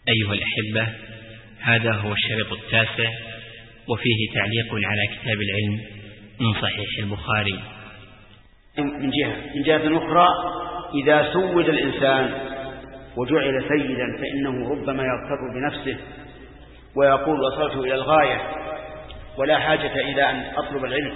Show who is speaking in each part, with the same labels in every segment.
Speaker 1: أيها الأحبة، هذا هو الشريط 9 وفيه تعليق على كتاب العلم من صحيح البخاري.
Speaker 2: من جهة أخرى، إذا سود الإنسان وجعل سيدا فإنه ربما يغتر بنفسه ويقول وصلت إلى الغاية ولا حاجة إلى أن أطلب العلم.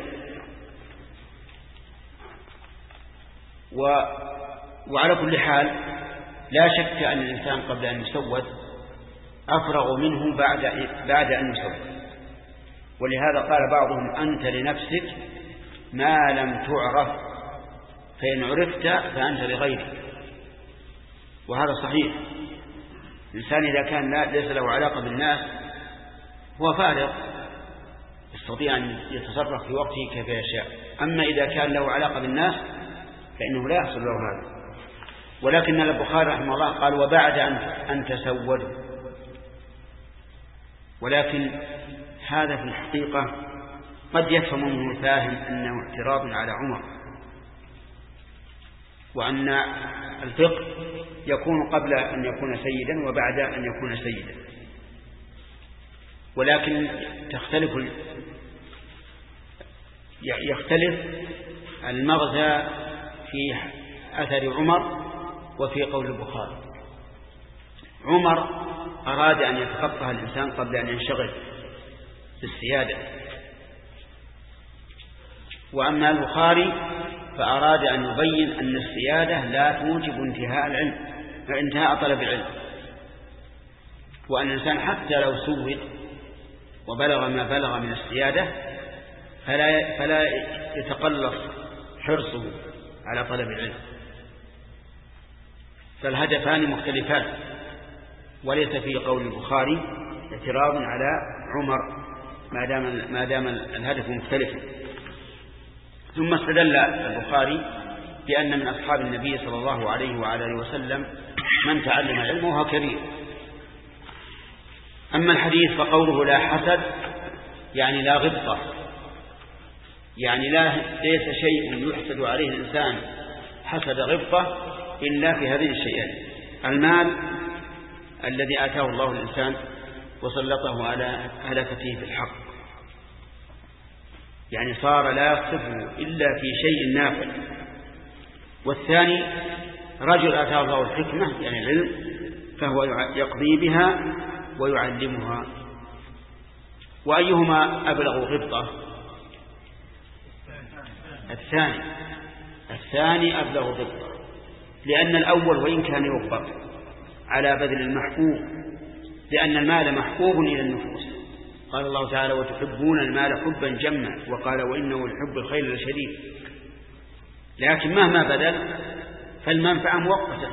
Speaker 2: وعلى كل حال لا شك أن الإنسان قبل أن يسود أفرغ منه بعد أن يسود. ولهذا قال بعضهم أنت لنفسك ما لم تعرف، فإن عرفت فأنت لغيرك. وهذا صحيح. الإنسان إذا كان ليس له علاقة بالناس هو فارغ، يستطيع أن يتصرف في وقته كيف يشاء. أما إذا كان له علاقة بالناس فإنه لا يحصل له هذا. ولكن البخاري رحمه الله قال وبعد أن تسودوا. ولكن هذا في الحقيقة قد يفهم منه الفاهم أنه اعتراض على عمر، وأن الفقه يكون قبل أن يكون سيدا وبعد أن يكون سيدا. ولكن يختلف المغزى في أثر عمر وفي قول البخاري. عمر أراد أن يتفقه الإنسان قبل أن ينشغل بالسيادة، وأما البخاري فأراد أن يبين أن السيادة لا توجب انتهاء طلب العلم، وأن الإنسان حتى لو سود وبلغ ما بلغ من السيادة فلا يتقلص حرصه على طلب العلم. فالهدفان مختلفان، وليس في قول البخاري اعتراض على عمر ما دام الهدف مختلفا. ثم استدل البخاري بأن من أصحاب النبي صلى الله عليه وعلى آله وسلم من تعلم العلم وهو كبير. أما الحديث فقوله لا حسد يعني لا غبطة، يعني ليس شيء يحسد عليه الإنسان حسد غبطة إلا في هذين الشيئين: المال الذي آتاه الله الإنسان وسلطه على هلكته في الحق، يعني صار لا يصفه إلا في شيء نافع. والثاني رجل آتاه الله الحكمة يعني العلم فهو يقضي بها ويعلمها. وأيهما أبلغ غبطة؟ الثاني أبلغ غبطة، لأن الأول وإن كان يغبط على بذل المحبوب، لأن المال محبوب إلى النفوس. قال الله تعالى وتحبون المال حبا جما، وقال وإنه لحب الخير لشديد. لكن مهما بذل فالمنفعة مؤقتة،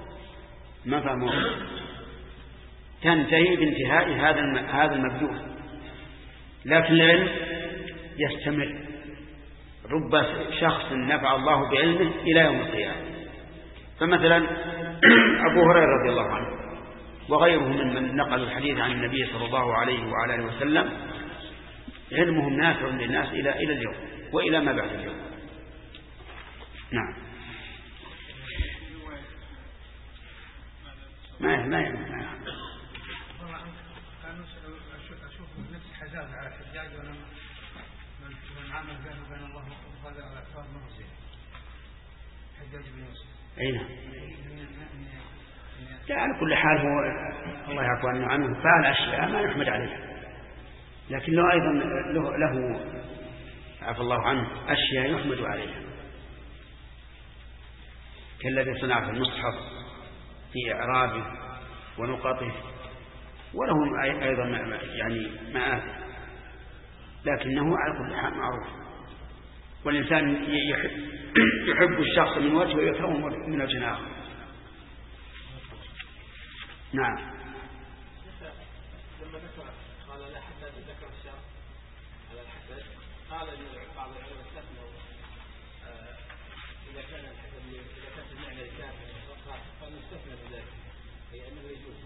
Speaker 2: تنتهي بانتهاء هذا المبذول. لكن العلم يستمر. رب شخص نفع الله بعلمه إلى يوم القيامة. فمثلا أبو هريرة رضي الله عنه وغيره من نقل الحديث عن النبي صلى الله عليه وعلى آله وسلم علمهم نافع للناس إلى اليوم وإلى ما بعد اليوم. نعم. ما
Speaker 3: أشوف نفس حزاز على الحجاج ومن عمل بينه وبين الله وهذا على أكثر مرزين حجاج بن يوسف.
Speaker 2: أي نعم. لا، على كل حال هو الله يعفو عنه فعل أشياء ما يحمد عليها، لكن له أيضا له عفو الله عنه أشياء يحمد عليها، كالذي صنع في المصحف في إعرابه ونقاطه، ولهم أيضا يعني مآثر، لكنه على كل حال معروف. والإنسان يحب الشخص من وجه ويكرهه من وجه آخر. نعم.
Speaker 4: لما ذكر قال لا حتى ذكر الشر على الحسد، قال بعض العلماء استثنوا إذا كانت النعمة للكافر فنستثنى بذلك لأنه يجوز.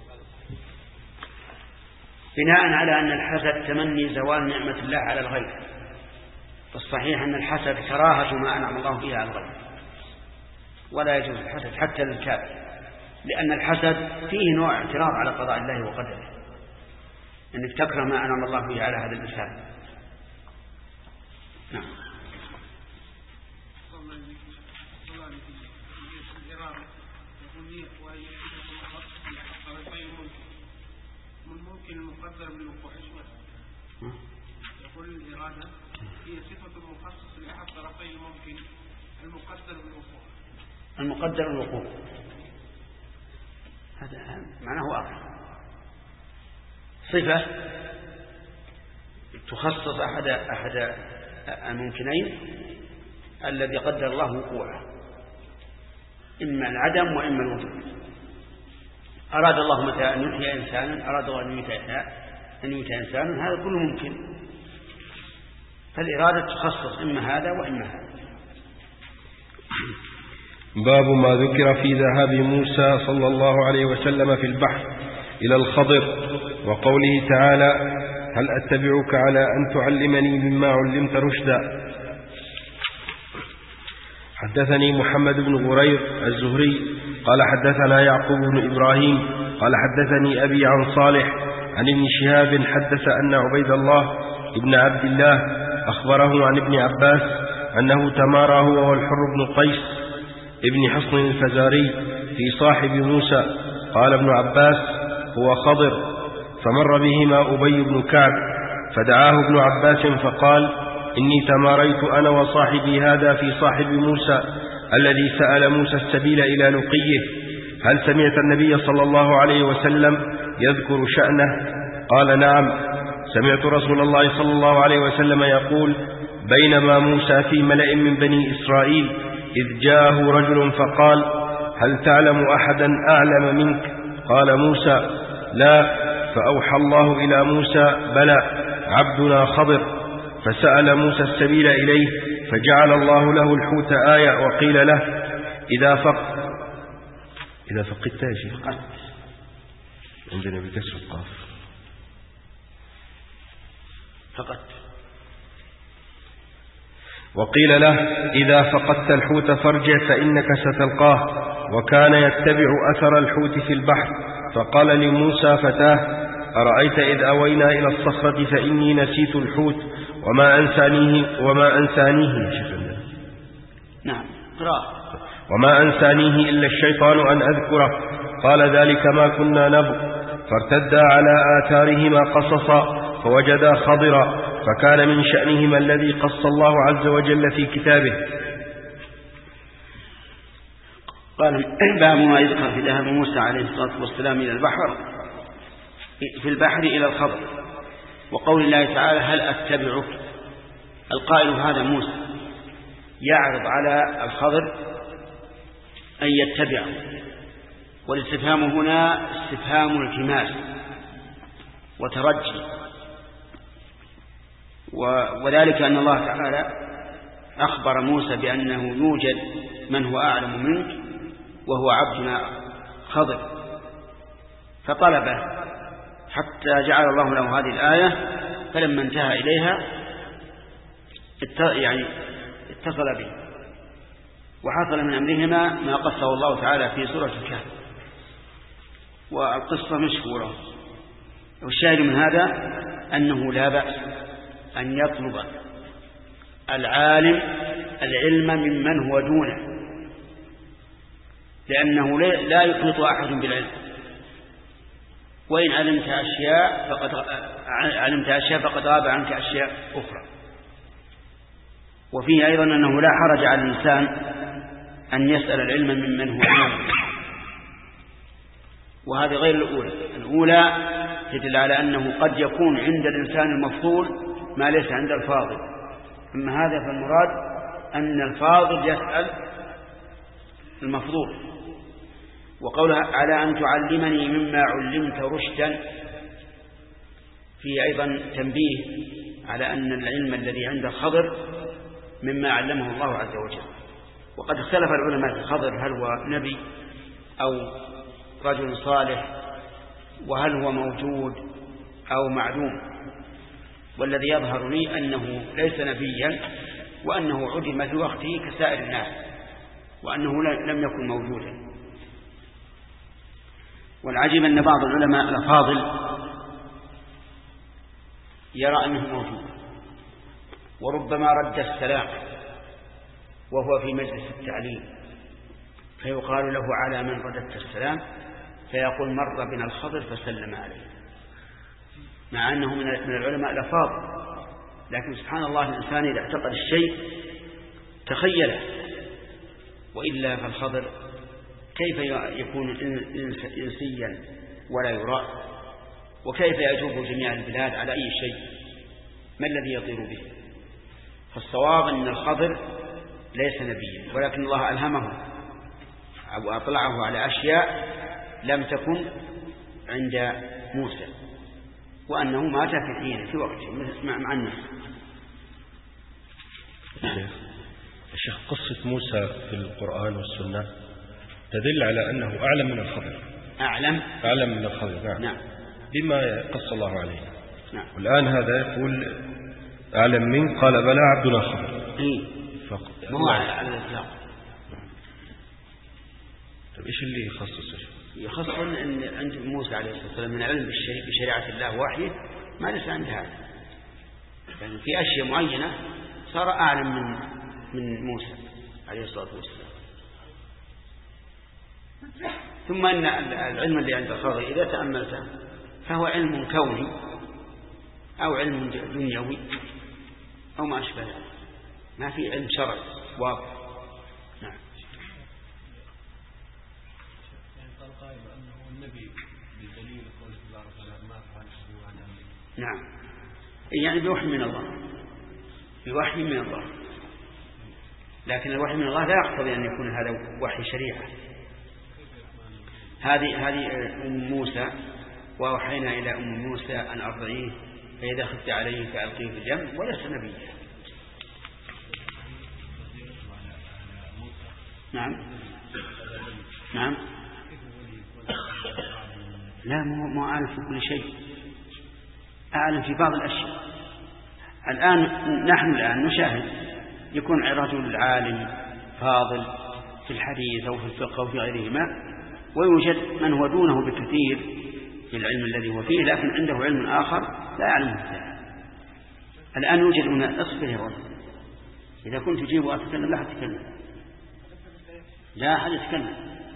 Speaker 2: بناء على أن الحسد تمني زوال نعمة الله على الغير، فالصحيح أن الحسد كراهة ما أنعم الله به على الغير، ولا يجوز الحسد حتى للكافر. لأن الحسد فيه نوع اعتراض على قضاء الله وقدره، أنك تكره ما أنعم الله به على هذا الإنسان. نعم.
Speaker 3: ممكن المقدر بالوقوع يقول الإرادة هي صفة مخصص لأحد طرفي الممكن المقدر بالوقوع.
Speaker 2: المقدر بالوقوع هذا معناه آخر، صفة تخصص أحد الممكنين الذي قدر الله وقوعه، إما العدم وإما الوجود. أراد الله متى أن يحيي إنسانا، أراد الله أن يميت إنسانا، هذا كله ممكن. فالإرادة تخصص إما هذا وإما هذا.
Speaker 5: باب ما ذكر في ذهاب موسى صلى الله عليه وسلم في البحر إلى الخضر، وقوله تعالى: هل أتبعك على أن تعلمني مما علمت رشدا. حدثني محمد بن غرير الزهري قال حدثنا يعقوب بن إبراهيم قال حدثني أبي عن صالح عن ابن شهاب حدث أن عبيد الله ابن عبد الله أخبره عن ابن عباس أنه تمارى هو والحر بن قيس ابن حصن الفزاري في صاحب موسى. قال ابن عباس: هو خضر. فمر بهما أبي بن كعب فدعاه ابن عباس فقال: إني تماريت أنا وصاحبي هذا في صاحب موسى الذي سأل موسى السبيل إلى لقيه، هل سمعت النبي صلى الله عليه وسلم يذكر شأنه؟ قال: نعم، سمعت رسول الله صلى الله عليه وسلم يقول: بينما موسى في ملأ من بني إسرائيل إذ جاءه رجل فقال: هل تعلم أحدا أعلم منك؟ قال موسى: لا. فأوحى الله إلى موسى: بلى، عبدنا خضر. فسأل موسى السبيل إليه فجعل الله له الحوت آية، وقيل له: إذا فقدت يا شيخ عندنا بكسر القاف
Speaker 2: فقدت.
Speaker 5: وقيل له: إذا فقدت الحوت فارجع فإنك ستلقاه. وكان يتبع أثر الحوت في البحر. فقال لموسى فتاه: أرأيت إذ أوينا إلى الصخرة فإني نسيت الحوت وما أنسانيه
Speaker 2: نعم.
Speaker 5: وما أنسانيه إلا الشيطان أن أذكره. قال: ذلك ما كنا نبغ. فارتدا على آثارهما قصصا فوجدا خضرا، فكان من شأنهما الذي قص الله عز وجل في كتابه.
Speaker 2: قال: باب ما يذكر في ذهاب موسى عليه الصلاة والسلام إلى البحر في البحر إلى الخضر، وقول الله تعالى: هل أتبعك. القائل هذا موسى يعرض على الخضر أن يتبعه، والاستفهام هنا استفهام التماس وترجي، وذلك أن الله تعالى أخبر موسى بأنه يوجد من هو أعلم منك وهو عبدنا خضر، فطلبه حتى جعل الله له هذه الآية. فلما انتهى إليها اتصل به، وحصل من أمرهما ما قصه الله تعالى في سورة الكهف، والقصة مشهورة. والشاهد من هذا أنه لا بأس أن يطلب العالم العلم ممن هو دونه، لأنه لا يحيط أحد بالعلم، وإن علمت أشياء فقد غاب عنك أشياء أخرى. وفيه أيضا أنه لا حرج على الإنسان أن يسأل العلم ممن هو دونه، وهذه غير الأولى. الأولى تدل على أنه قد يكون عند الإنسان المفضول ما ليس عند الفاضل، أما هذا فالمراد أن الفاضل يسأل المفضول. وقولها: على أن تعلمني مما علمت رشدا، فيه أيضا تنبيه على أن العلم الذي عند الخضر مما علمه الله عز وجل. وقد اختلف العلماء في الخضر، هل هو نبي أو رجل صالح، وهل هو موجود أو معدوم. والذي يظهر لي أنه ليس نبيا، وأنه عدم في وقته كسائر الناس، وأنه لم يكن موجودا. والعجيب أن بعض العلماء الأفاضل يرى أنه موجود، وربما رد السلام وهو في مجلس التعليم فيقال له على من رددت السلام، فيقول مر بنا الخضر فسلم عليه، مع أنه من العلماء الأفاضل. لكن سبحان الله الإنسان إذا اعتقد الشيء تخيله، وإلا فالخضر كيف يكون إنسيا ولا يرى، وكيف يجوب جميع البلاد على أي شيء؟ ما الذي يطير به؟ فالصواب أن الخضر ليس نبيا، ولكن الله ألهمه أو أطلعه على أشياء لم تكن عند موسى، وأنه مات في حينه في وقته مع الناس.
Speaker 5: الشيخ قصة موسى في القرآن والسنة تدل على أنه أعلم من الخضر. أعلم من الخضر. نعم. بما قص الله عليه.
Speaker 2: نعم.
Speaker 5: والآن هذا يقول أعلم من، قال بلى عبدنا الخضر.
Speaker 2: ما هو على الإطلاق.
Speaker 5: طيب إيش اللي يخصص؟
Speaker 2: يخص أن عند موسى عليه الصلاة والسلام من علم بشريعة الله وحيه ما ليس عند هذا، يعني في أشياء معينة صار أعلم من موسى عليه الصلاة والسلام. ثم أن العلم اللي عند الخضر إذا تأملته فهو علم كوني أو علم دنيوي أو ما أشبه ذلك، ما في علم شرعي واضح. نعم. نعم، يعني بوحي من الله، بوحي من الله، لكن الوحي من الله لا يقتضي أن يكون هذا وحي شريعة. هذه أم موسى، وأوحينا إلى أم موسى أن أرضعيه فإذا خفت عليه فألقيه في اليم، وليس نبيا. نعم. لا، مو أعلم في كل شيء، أعلم في بعض الأشياء. نحن الآن نشاهد يكون رجل عالم فاضل في الحديث أو في الفقه أو في غيرهما، ويوجد من هو دونه بكثير في العلم الذي هو فيه، لكن عنده علم آخر لا يعلمه. الآن يوجد هنا أصبر يا رجل، إذا كنت تجيب وأتكلم لا أحد يتكلم، لا أحد يتكلم.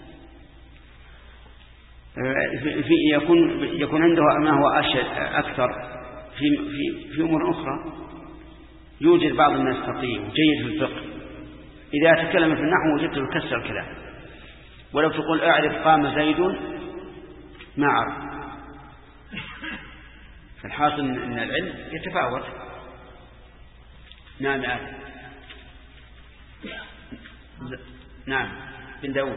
Speaker 2: يكون عنده ما هو أكثر في أمور أخرى. يوجد بعض الناس فقيه وجيد في الفقه، إذا تكلم في النحو وجدت يكسر الكلام، ولو تقول أعرف قام زيد ما عرف. فالحاصل أن العلم يتفاوت. نعم بن داود.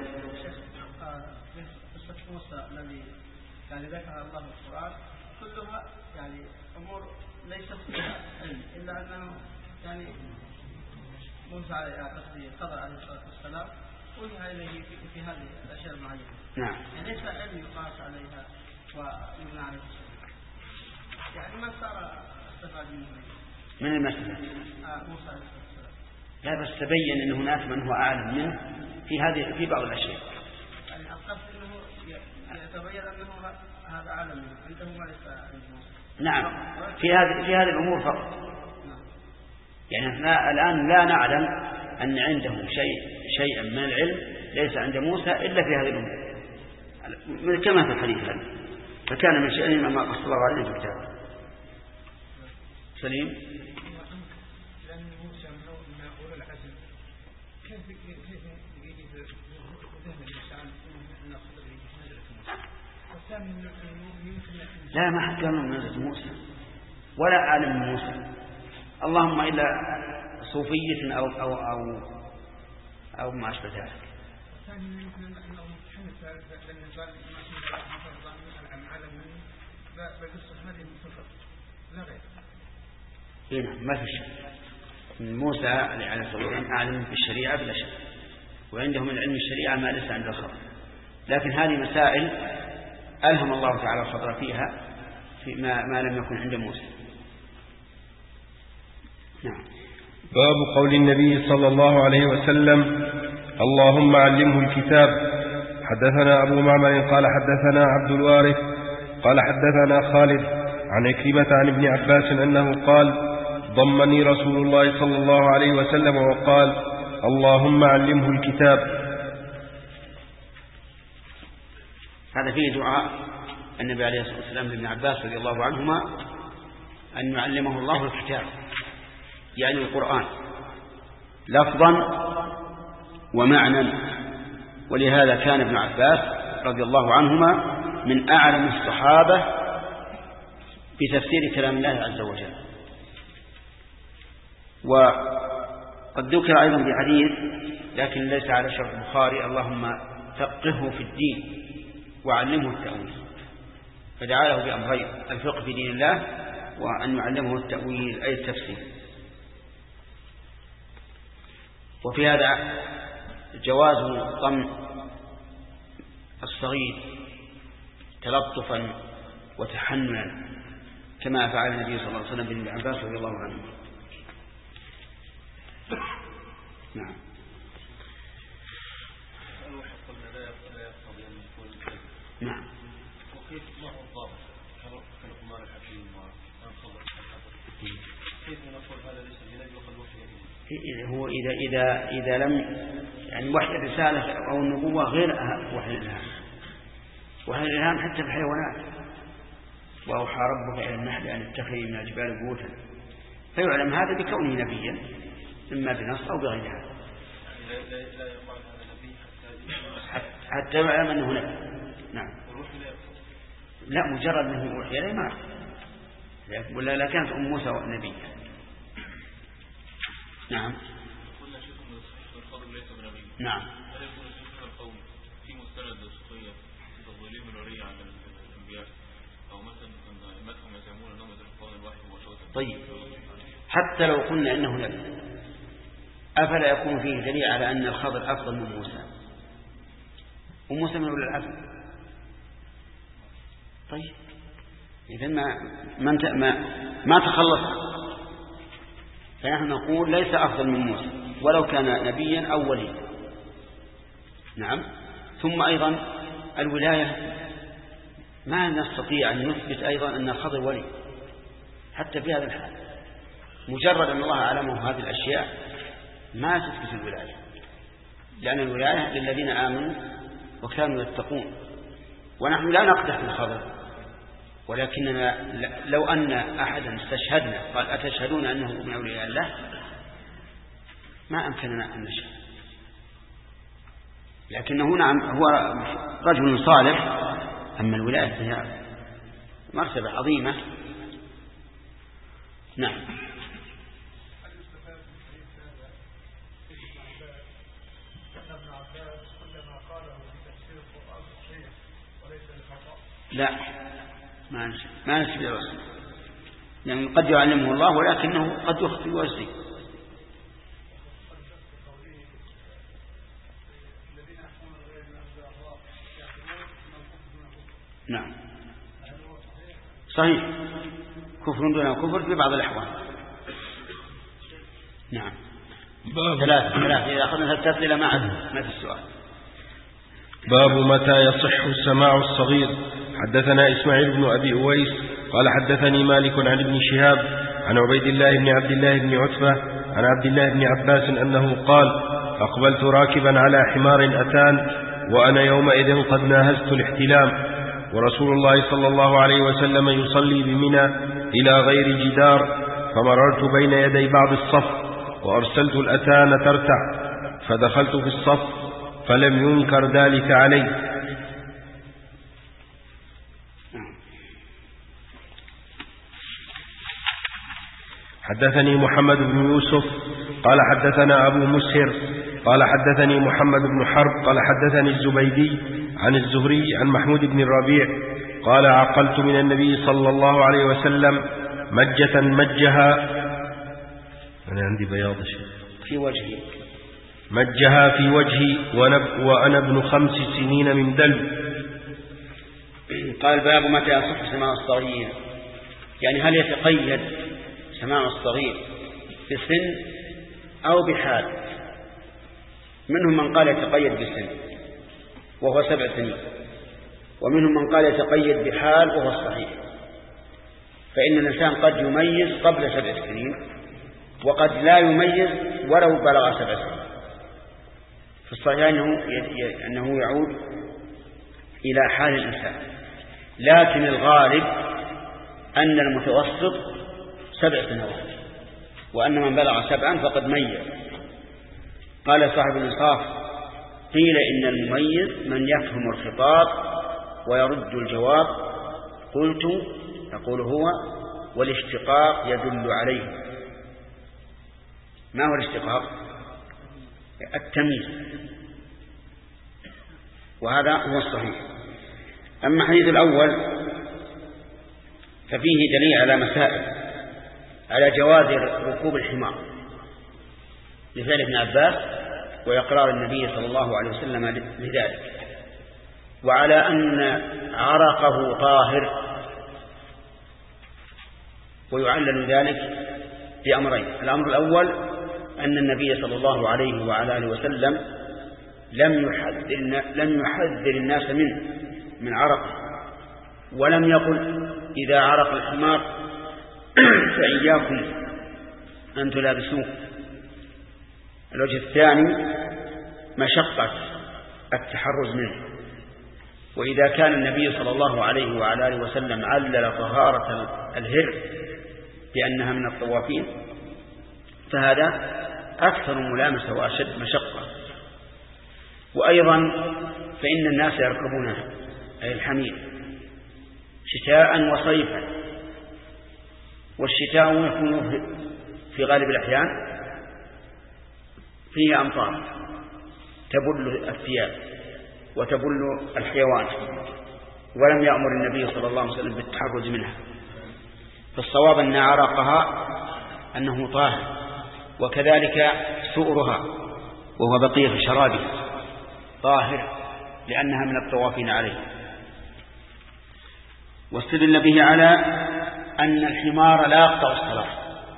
Speaker 3: قصة موسى الذي يعني ذكر الله في القرآن كلها يعني أمور ليست فيها علم، إلا أنه يعني موسى قضى عليه الصلاة والسلام وجه إليه في هذه الأشياء المعينة.
Speaker 2: نعم.
Speaker 3: يعني ليس علم يقاس عليها ويبنى عليه السلام. يعني من صار استفاد منه
Speaker 2: من المسألة
Speaker 3: موسى عليه الصلاة والسلام.
Speaker 2: لا، بس تبين أن هناك من هو أعلم منه في بعض الأشياء.
Speaker 3: يعني القصد أنه يتبين أنه هذا أعلم منه، عنده ما ليس عنده.
Speaker 2: نعم، في هذه الأمور فقط. يعني الآن لا نعلم أن عنده شيئا من العلم ليس عند موسى إلا في هذه الأمور، كما في الحديث هذا، فكان من شأنه ما قص الله عليه في الكتاب. سليم.
Speaker 3: لأن موسى من أولى العزم، كيف يجي في ذهن الإنسان أن الخضر يجي في نزلة موسى؟ والثاني يمكن
Speaker 2: لا، ما حد قال من نزلة موسى ولا أعلم من موسى، اللهم إلا صوفية أو ما أشبه ذلك.
Speaker 3: الثاني يمكن أنه حنف لأن قال ما شاء عن عالم منه بقصة هذه المفرد لا غير.
Speaker 2: نعم، ما في شيء. موسى عليه الصلاة والسلام أعلم بالشريعة بلا شك، وعنده من علم الشريعة ما ليس عند الخضر، لكن هذه مسائل ألهم الله تعالى الخضر فيها في ما لم يكن عند موسى. نعم.
Speaker 5: باب قول النبي صلى الله عليه وسلم اللهم علمه الكتاب. حدثنا أبو معمر قال حدثنا عبد الوارث قال حدثنا خالد عن عكرمة عن ابن عباس أنه قال ضمني رسول الله صلى الله عليه وسلم وقال اللهم علمه الكتاب.
Speaker 2: هذا فيه دعاء النبي عليه الصلاة والسلام لابن عباس رضي الله عنهما أن يعلمه الله الكتاب يعني القرآن لفظا ومعنى. ولهذا كان ابن عباس رضي الله عنهما من أعلم الصحابة بتفسير كلام الله عز وجل. وقد ذكر أيضا بحديث لكن ليس على شرط البخاري اللهم فقهه في الدين وعلمه التأويل، فدعا له بأمرين: الفقه في دين الله وأن يعلمه التأويل أي التفسير. وفي هذا جواز ضم الصغير تلطفا وتحننا كما فعل النبي صلى الله عليه وسلم بن عباس رضي الله عنه. نعم. نعم.
Speaker 4: وكيف ما هو الضابط كلقمان الحكيم وخبر كيف نقول هذا ليس بنبي وقد وحي؟
Speaker 2: هو إذا لم يعني وحي الرسالة أو النبوة غير وحي الإلهام. وحي الإلهام حتى في الحيوانات: وأوحى ربك إلى النحل أن اتخذي من الجبال بيوتا، فيعلم هذا بكونه نبيا إما بنص أو بغير هذا.
Speaker 4: لا يقال هذا نبي
Speaker 2: حتى يعلم أنه نبي. نعم. لا مجرد أنه يوحي إليه ما ولا لا كانت أم موسى نبيا. نعم.
Speaker 4: قلنا شيخ من الخضر ليس بنبي.
Speaker 2: نعم.
Speaker 4: هل يكون الشيخ القوم في مستند الصحية تضليل من الورية على الأنبياء أو مثلا أمتهم يزعمون أنهم يتلقون الوحي مباشرة؟
Speaker 2: طيب حتى لو قلنا إنه نبي أفلا يكون فيه دليل على أن الخضر أفضل من موسى؟ وموسى من أولي العزم. طيب إذن ما تخلص. فنحن نقول ليس أفضل من موسى ولو كان نبيا أو وليا. نعم. ثم أيضا الولاية ما نستطيع أن نثبت أيضا أن الخضر ولي حتى في هذا الحال. مجرد أن الله علمه هذه الأشياء ما تثبت الولاية، لأن الولاية للذين آمنوا وكانوا يتقون. ونحن لا نقدح في الخضر، ولكننا لو أن أحدا استشهدنا قال أتشهدون أنه من أولياء الله ما أمكننا أن نشهد. لكنه نعم هو رجل صالح. أما الولاية هي مرتبة عظيمة. نعم. لا ما نسبة الرسول، يعني قد يعلمه الله ولكنه قد يخطئ ويزيد. نعم صحيح، كفر دون كفر في بعض الأحوال. نعم. ثلاثة إذا أخذنا التسليل ما في السؤال.
Speaker 5: باب متى يصح سماع الصغير. حدثنا إسماعيل بن أبي أويس قال حدثني مالك عن ابن شهاب عن عبيد الله بن عبد الله بن عتبة عن عبد الله بن عباس أنه قال أقبلت راكبا على حمار أتان وأنا يومئذ قد ناهزت الاحتلام، ورسول الله صلى الله عليه وسلم يصلي بمنى إلى غير جدار، فمررت بين يدي بعض الصف وأرسلت الأتان ترتع، فدخلت في الصف فلم ينكر ذلك علي. حدثني محمد بن يوسف قال حدثنا أبو مسهر قال حدثني محمد بن حرب قال حدثني الزبيدي عن الزهري عن محمود بن الربيع قال عقلت من النبي صلى الله عليه وسلم مجة مجها، أنا عندي بياض
Speaker 2: في وجهي،
Speaker 5: مجها في وجهي وأنا ابن 5 سنين من دلو.
Speaker 2: قال باب متى يصح سماع الصغير، يعني هل يتقيد سماع الصغير بسن أو بحال؟ منهم من قال يتقيد بسن وهو 7 سنين، ومنهم من قال يتقيد بحال وهو الصحيح، فإن الإنسان قد يميز قبل 7 سنين وقد لا يميز ولو بلغ 7 سنين، في الصحيح أنه يعود إلى حال الإنسان، لكن الغالب أن المتوسط 7 سنوات، وأن من بلغ 7 فقد ميز. قال صاحب الإنصاف: قيل إن المميز من يفهم الخطاب ويرد الجواب. قلت يقول هو: والاشتقاق يدل عليه. ما هو الاشتقاق؟ التمييز، وهذا هو الصحيح. أما الحديث الأول ففيه دليل على مسائل، على جواز ركوب الحمار لفعل ابن عباس وإقرار النبي صلى الله عليه وسلم لذلك، وعلى أن عرقه طاهر، ويعلل ذلك بأمرين: الأمر الأول أن النبي صلى الله عليه وعلى آله وسلم لم يحذر الناس من عرقه، ولم يقل إذا عرق الحمار فإياكم أن تلابسوه. الوجه الثاني مشقة التحرز منه، وإذا كان النبي صلى الله عليه وعلى آله وسلم علل طهارة الهر بأنها من الطوافين، فهذا أكثر ملامسة وأشد مشقة. وأيضا فإن الناس يركبونها أي الحمير شتاء وصيفا، والشتاء يكون في غالب الأحيان فيه أمطار تبل الثياب وتبل الحيوان، ولم يأمر النبي صلى الله عليه وسلم بالتحرز منها. فالصواب أن عرقها أنه طاهر، وكذلك سؤرها وهو بقية شرابها طاهر لأنها من الطوافين عليه. واستدل به على أن الحمار لا يقطع الصلاة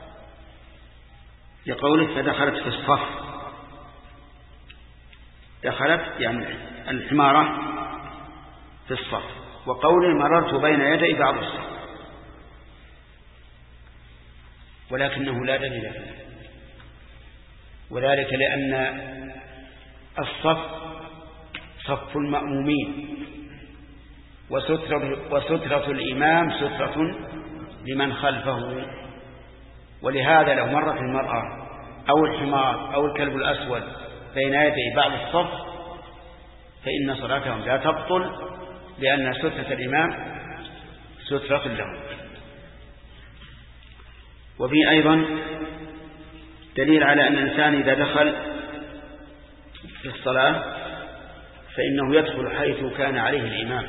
Speaker 2: لقوله: فدخلت في الصف. دخلت يعني الحمارة في الصف، وقوله: مررت بين يدي بعض الصف، ولكنه لا دليل فيه، وذلك لأن الصف صف المأمومين، وسترة الإمام سترة لمن خلفه، ولهذا لو مرت المرأة أو الحمار أو الكلب الأسود بين يدي بعض الصف فإن صلاتهم لا تبطل، لأن سترة الإمام سترة لهم. وفي أيضا دليل على أن الإنسان إذا دخل في الصلاة فإنه يدخل حيث كان عليه الإمام،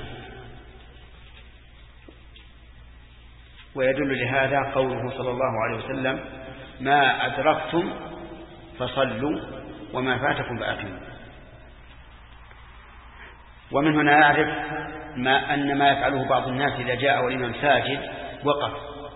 Speaker 2: ويدل لهذا قوله صلى الله عليه وسلم: ما أدركتم فصلوا وما فاتكم فأتموا. ومن هنا نعرف أن ما يفعله بعض الناس إذا جاء والإمام ساجد وقف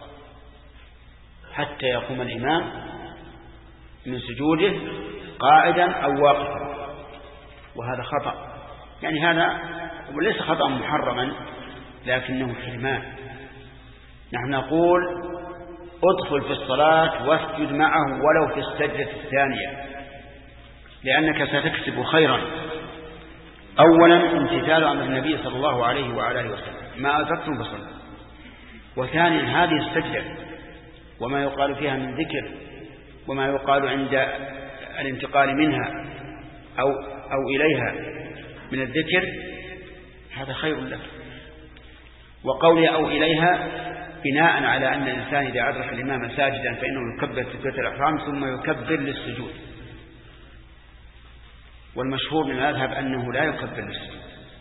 Speaker 2: حتى يقوم الإمام من سجوده قاعدا أو واقفا، وهذا خطأ. يعني هذا وليس خطأ محرما، لكنه حرمان. نحن نقول: ادخل في الصلاة واسجد معه ولو في السجدة الثانية، لأنك ستكسب خيرا. أولا امتثال أمر النبي صلى الله عليه وعلى آله وسلم: ما أدركتم فصلوا. وثانيا هذه السجدة وما يقال فيها من ذكر، وما يقال عند الانتقال منها أو إليها من الذكر، هذا خير لك. وقولي أو إليها بناء على أن الإنسان إذا أدرك الإمام ساجدا فإنه يكبر تكبيرة الإحرام ثم يكبر للسجود، والمشهور من المذهب أنه لا يكبر للسجود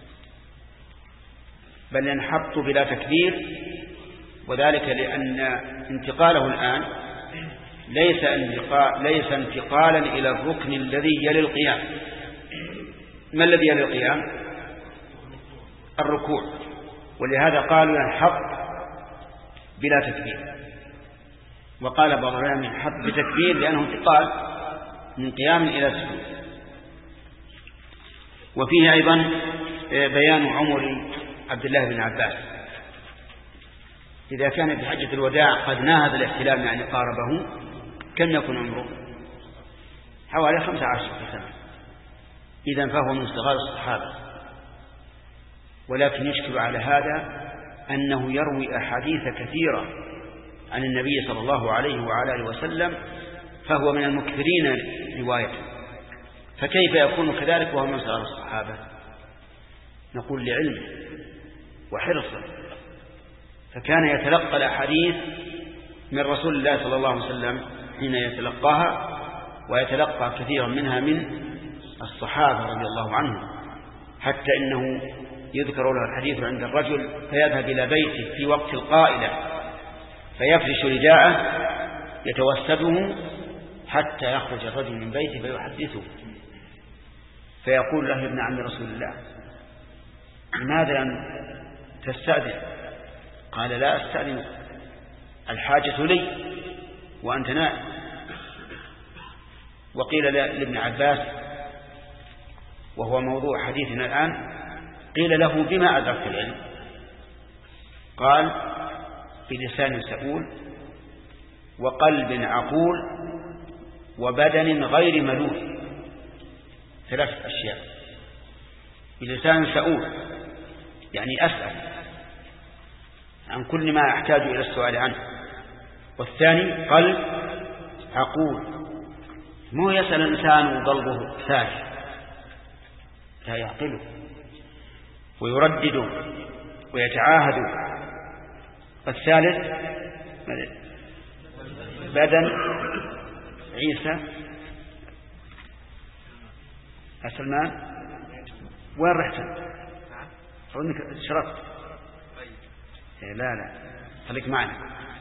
Speaker 2: بل ينحط بلا تكبير، وذلك لأن انتقاله الآن ليس انتقالا إلى الركن الذي يلي القيام. ما الذي يلي القيام؟ الركوع، ولهذا قالوا ينحط بلا تكبير. وقال بعض العلماء ينحط بتكبير لأنه انتقال من قيام إلى سجود. وفيه أيضا بيان عمر عبد الله بن عباس. إذا كان في حجة الوداع قد ناهز الاحتلام يعني قاربه، كم يكون عمره؟ حوالي 15 سنة. إذن فهو من صغار الصحابة. ولكن يشكل على هذا أنه يروي أحاديث كثيرة عن النبي صلى الله عليه وعلى آله وسلم، فهو من المكثرين روايته، فكيف يكون كذلك وهو من صغار الصحابة؟ نقول لعلمه وحرصه، فكان يتلقى الأحاديث من رسول الله صلى الله عليه وسلم حين يتلقاها، ويتلقى كثيرا منها من الصحابة رضي الله عنهم، حتى إنه يذكر له الحديث عند الرجل فيذهب إلى بيته في وقت القائلة فيفرش رداءه يتوسده حتى يخرج الرجل من بيته فيحدثه، فيقول له: ابن عم رسول الله، لماذا لم تستأذن؟ قال: لا أستأذن، الحاجة لي وأنت نائم. وقيل لابن عباس، وهو موضوع حديثنا الآن، قيل له: بما أدركت العلم؟ قال: بلسان سؤول وقلب عقول وبدن غير ملول. 3 أشياء. بلسان سؤول يعني أسأل عن كل ما أحتاج إلى السؤال عنه. والثاني قلب عقول، مو يسأل الإنسان وقلبه ثالث، لا يعقله ويردده ويتعاهد. والثالث بدن عيسى سلمان. وين رحت؟ أظنك شرفت. لا خليك معنا.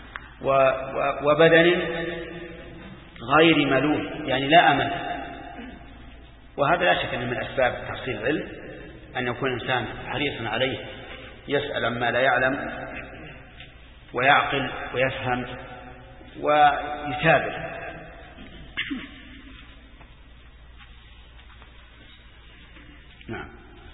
Speaker 2: وبدن غير ملول يعني لا أمل. وهذا لا شك أنه من أسباب تحصيل العلم، أن يكون الإنسان حريصا عليه، يسأل عما لا يعلم ويعقل ويفهم ويتابع. نعم.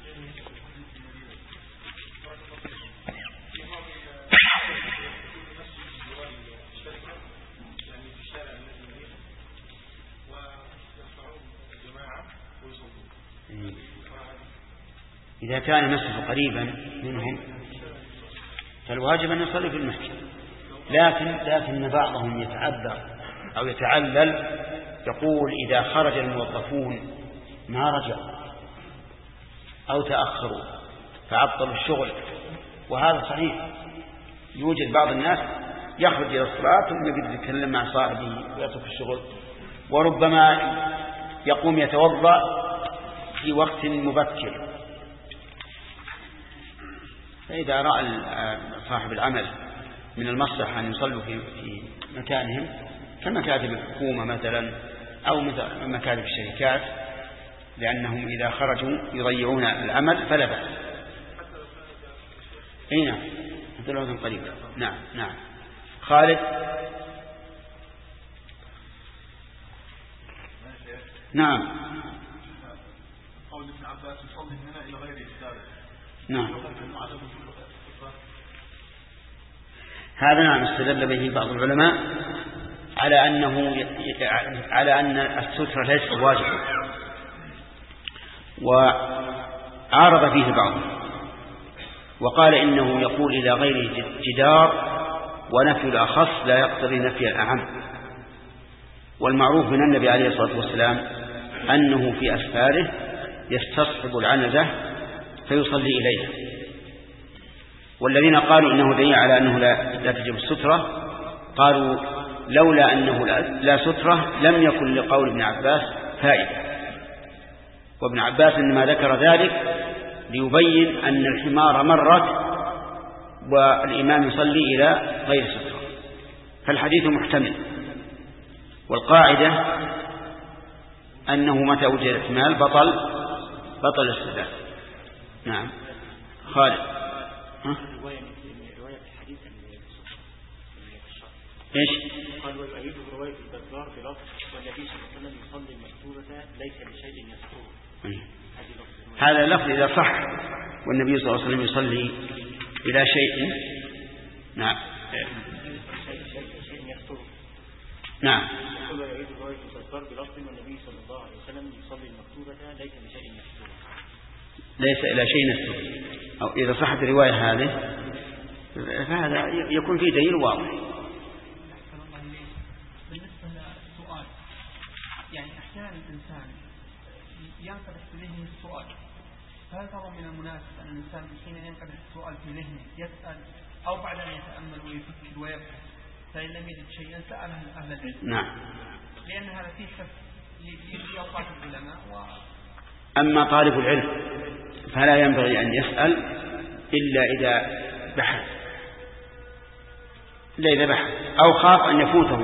Speaker 2: إذا كان المسجد قريبا منهم فالواجب أن يصلي في المسجد، لكن بعضهم يتعذر أو يتعلل، يقول إذا خرج الموظفون ما رجعوا أو تأخروا فعطلوا الشغل. وهذا صحيح، يوجد بعض الناس يخرج إلى الصلاة ثم يقعد يتكلم مع صاحبه ويترك الشغل، وربما يقوم يتوضأ في وقت مبكر. فإذا رأى صاحب العمل من المصلحة أن يصلوا في مكانهم كمكاتب الحكومة مثلا أو مكاتب الشركات، لأنهم إذا خرجوا يضيعون العمل فلا بأس. نعم، هذا الوقت قريب. نعم. خالد. نعم.
Speaker 6: قول ابن عباس يصلي هنا إلى غير إسلامه.
Speaker 2: نعم. هذا نعم استدل به بعض العلماء على أن السترة ليست واجبة، وعارض فيه بعضهم وقال إنه يقول إلى غير جدار، ونفي الأخص لا يقتضي نفي الأعم. والمعروف من النبي عليه الصلاة والسلام أنه في أسفاره يستصحب العنزة فيصلي إليها. والذين قالوا إنه دليل على أنه لا تجب السترة قالوا لولا أنه لا سترة لم يكن لقول ابن عباس فائدة. وابن عباس إنما ذكر ذلك ليبين أن الحمار مرت والإمام يصلي إلى غير سترة، فالحديث محتمل. والقاعدة أنه متى وجد الاحتمال بطل الاستدلال. نعم. خالد.
Speaker 7: رواية الحديث
Speaker 2: ايش؟
Speaker 7: قال ويؤيده رواية البزار بلفظ والنبي صلى الله عليه وسلم يصلي المكتوبة ليس لشيء يستره.
Speaker 2: هذا اللفظ إذا صح، والنبي صلى الله عليه وسلم يصلي إلى شيء. نعم نعم.
Speaker 7: يقول يريد رواية البزار بلفظ والنبي صلى الله عليه وسلم يصلي المكتوبة ليس لشيء يستور،
Speaker 2: ليس إلى شيء يستور، أو إذا صحت الرواية هذه فهذا يكون فيه دليل واضح.
Speaker 3: بالنسبة للسؤال، يعني أحيانا الإنسان ينقدح في ذهنه السؤال، فهل ترى من المناسب أن الإنسان حين ينقدح السؤال في ذهنه يسأل أو بعد أن يتأمل ويفكر ويبحث فإن لم يجد شيئا سأل أهل العلم؟
Speaker 2: نعم.
Speaker 3: لأن هذا فيه حفظ لأوقات العلماء.
Speaker 2: أما طالب العلم فلا ينبغي أن يسأل إلا إذا بحث، أو خاف أن يفوته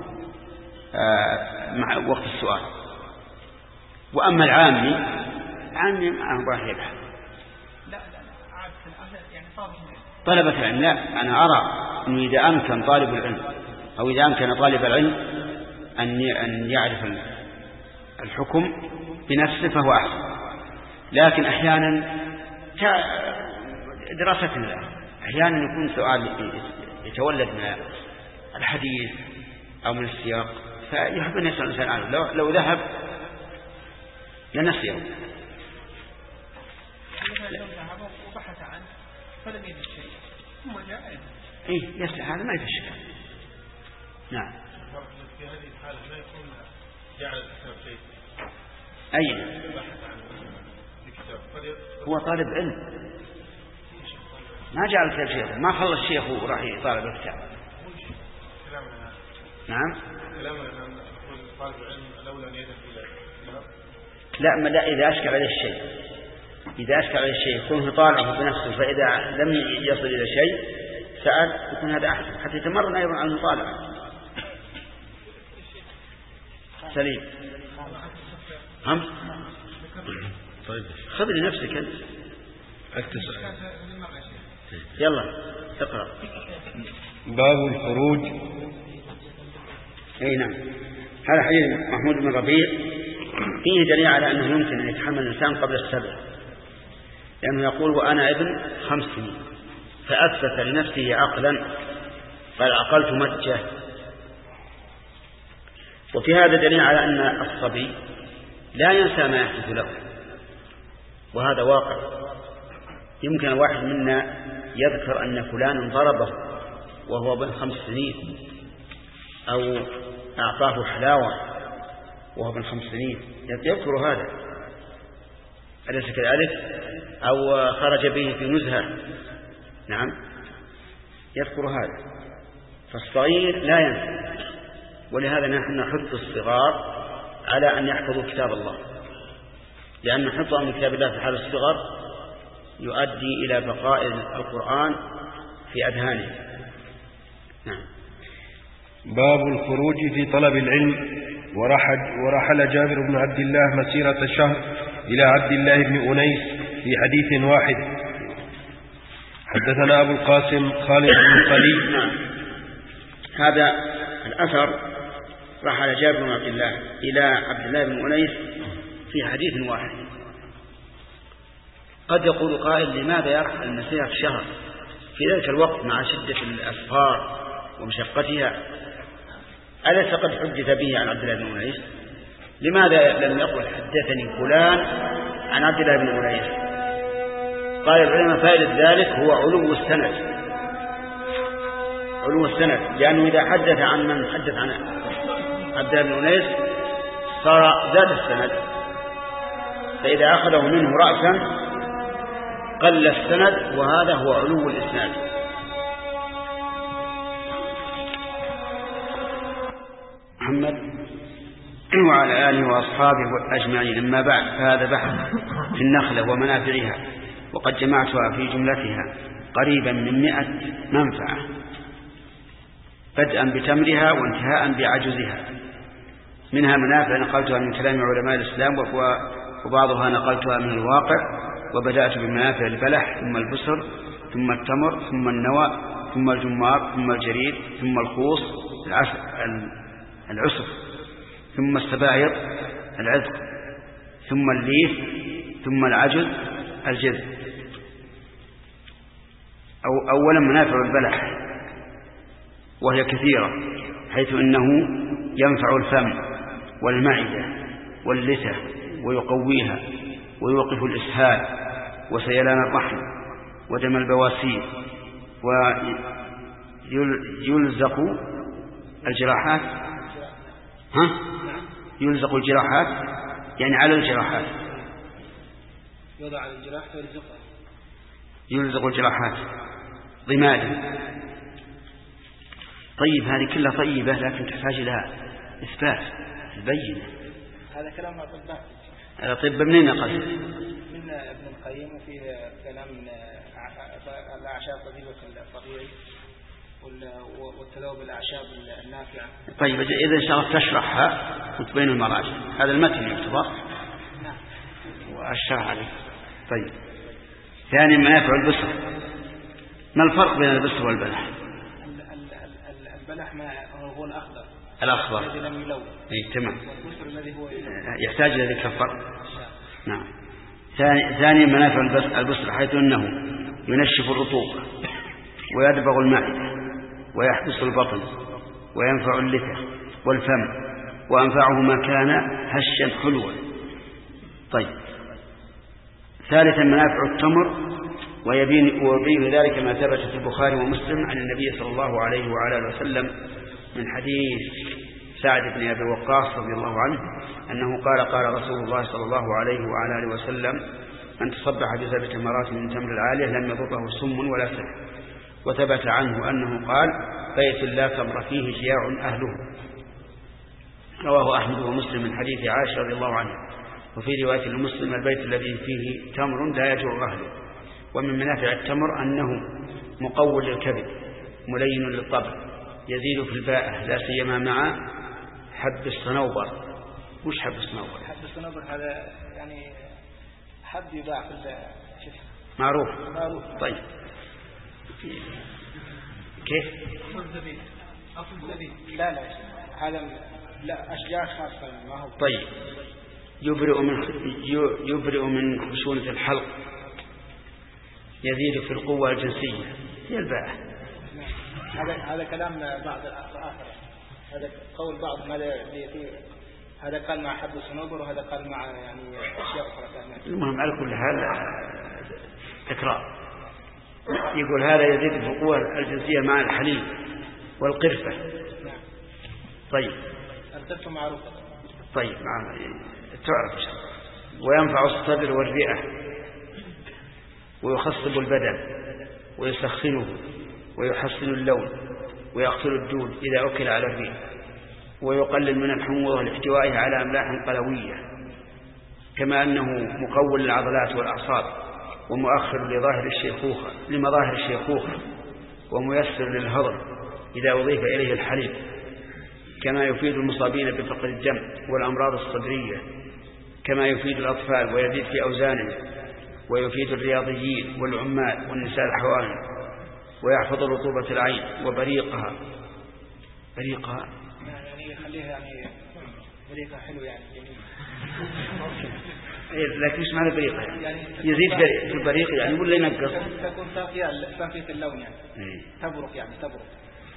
Speaker 2: مع وقت السؤال. وأما العامي ما راح يبحث.
Speaker 3: لا عاد يعني
Speaker 2: طلبة العلم لا، أنا أرى أنه إذا أمكن طالب العلم أو إذا أمكن طالب العلم أن يعرف الحكم بنفسه فهو أحسن. لكن أحيانا دراسة الله أحيانا يكون سؤال يتولد من الحديث أو من السياق فيحب أن يسأل الإنسان عنه، لو ذهب لنسيه.
Speaker 3: لو ذهب وبحث عنه فلم يجد شيء ثم جاء
Speaker 2: يسأل، هذا ما يفشل. نعم.
Speaker 6: في هذه الحالة لا يكون جعل الكتاب شيء.
Speaker 2: أي هو طالب علم ما جعل الكتاب شيء، ما خلص الشيخ وراح يطالب الكتاب. نعم.
Speaker 6: طالب العلم لولا أن يذهب
Speaker 2: لا إذا أشكل عليه الشيء يكون طالعه بنفسه، فإذا لم يصل إلى شيء سأل يكون هذا أحسن حتى يتمرن أيضا على المطالعة. سليم.
Speaker 5: طيب
Speaker 2: خذ لنفسك أنت. يلا اقرأ.
Speaker 5: باب الخروج.
Speaker 2: أي نعم. هذا حديث محمود بن ربيع فيه دليل على أنه يمكن أن يتحمل الإنسان قبل السبع، لأنه يقول وأنا ابن 5 سنين، فأثبت لنفسه عقلا قال عقلت مجة. وفي هذا دليل على أن الصبي لا ينسى ما يحدث له، وهذا واقع. يمكن الواحد منا يذكر أن فلان ضربه وهو ابن 5 سنين، أو أعطاه حلاوة وهو ابن 5 سنين، يذكر هذا أليس كذلك؟ أو خرج به في نزهة، نعم يذكر هذا. فالصغير لا ينسى، ولهذا نحن نحث الصغار على أن يحفظوا كتاب الله، لأن حفظهم كتاب الله في حال الصغر يؤدي إلى بقاء القرآن في أذهانهم. نعم.
Speaker 5: باب الخروج في طلب العلم. ورحل جابر بن عبد الله مسيرة شهر إلى عبد الله بن أنيس في حديث واحد. حدثنا أبو القاسم خالد بن خليل.
Speaker 2: نعم. هذا الأثر رحل جابر بن عبد الله إلى عبد الله بن أنيس في حديث واحد. قد يقول قائل لماذا يرحل المسيرة في شهر في ذلك الوقت مع شدة الأسفار ومشقتها؟ أليس قد حدث به عن عبد الله بن أنيس؟ لماذا لم يقل حدثني فلان عن عبد الله بن أنيس؟ قال العلماء فائدة ذلك هو علو السند، لأنه إذا حدث عن من حدث عن عبد الله بن أنيس صار زاد السند، فإذا أخذه منه رأسا قل السند، وهذا هو علو الإسناد. محمد وعلى آله وأصحابه أجمعين. أما بعد، فهذا بحث في النخلة ومنافعها، وقد جمعتها في جملتها قريبا من 100 منفعة، بدءا بتمرها وانتهاء بعجزها. منها منافع نقلتها من كلام علماء الإسلام، وبعضها نقلتها من الواقع. وبدأت بمنافع البلح، ثم البسر، ثم التمر، ثم النوى، ثم الجمار، ثم الجريد، ثم الخوص العسر، ثم السباير العذق، ثم الليف، ثم العجز الجذع. أولا منافع البلح وهي كثيرة، حيث أنه ينفع الفم والمعدة واللثة ويقويها ويوقف الإسهال وسيلان الرحم ودم البواسير، ويلزق الجراحات يلزق الجراحات يعني على الجراحات،
Speaker 3: يوضع على الجراح ويلزقها،
Speaker 2: يلزق الجراحات ضمادا. طيب هذه كلها طيبة لكن تحتاج إلى إثبات البينة.
Speaker 3: هذا كلام أطباء.
Speaker 2: الأطباء منين أخذ؟
Speaker 3: من ابن القيم، وفيه كلام الأعشاب طبيبة الطبيعي والتذوب الأعشاب النافعة.
Speaker 2: طيب إذا إن شاء الله تشرحها وتبين المراجع، هذا المتن يعتبر وأشرح عليه. طيب ثاني منافع البصر. ما الفرق بين البصر والبلح؟
Speaker 3: البلح ما هو
Speaker 2: الأخضر
Speaker 3: الذي لم يلون.
Speaker 2: تمام.
Speaker 3: والبصر الذي هو
Speaker 2: يحتاج إلى ذكر الفرق. نعم. ثاني منافع البصر حيث أنه ينشف الرطوبة ويدبغ المعدة ويحبس البطن وينفع اللثة والفم، وأنفعه ما كان هشا حلوا. طيب ثالثا منافع التمر، ويبين ذلك ما ثبت في البخاري ومسلم عن النبي صلى الله عليه وعلى وسلم من حديث سعد بن أبي وقاص رضي الله عنه أنه قال رسول الله صلى الله عليه وعلى وسلم: من تصبح ب7 تمرات من تمر العالية لم يضره سم ولا سحر. وثبت عنه أنه قال: بيت لا تمر فيه جياع أهله. رواه أحمد ومسلم من حديث عائشة رضي الله عنها. وفي رواية لمسلم: البيت الذي فيه تمر لا يجوع أهله. ومن منافع التمر أنه مقوي للكبد ملين للطبع، يزيد في الباءة لا سيما مع حب الصنوبر. وش حب الصنوبر؟
Speaker 3: حب الصنوبر هذا يعني حب يباع في
Speaker 2: معروف. طيب كيف؟
Speaker 3: لا هذا لا أشجار خاصة ما هو.
Speaker 2: طيب يبرئ من خشونة الحلق، يزيد في القوة الجنسية، هي الباءة.
Speaker 3: هذا كلام بعض الآخر، هذا قول بعض هذا قال مع حب الصنوبر وهذا قال مع يعني أشياء أخرى.
Speaker 2: المهم على كل حال تكرار. يقول هذا يزيد في القوة الجنسية مع الحليب والقرفة. طيب
Speaker 3: القرفة معروفة.
Speaker 2: طيب تعرف. وينفع الصدر والرئة ويخصب البدن ويسخنه ويحسن اللون ويقتل الدود إذا أكل على الريق، ويقلل من الحموضة لاحتوائه على أملاح قلوية، كما أنه مقوي للعضلات والأعصاب ومؤخر لمظاهر الشيخوخة وميسر للهضم إذا أضيف إليه الحليب، كما يفيد المصابين بفقر الدم والأمراض الصدرية، كما يفيد الأطفال ويزيد في أوزانهم، ويفيد الرياضيين والعمال والنساء الحوامل، ويحفظ رطوبة العين وبريقها. بريقها
Speaker 3: يعني يخليها يعني بريقها حلو يعني جميل.
Speaker 2: لكن مش معنى بريقها يعني يزيد في البريق يعني ولا ينقص؟
Speaker 3: تكون صافية اللون يعني تبرق يعني تبرق.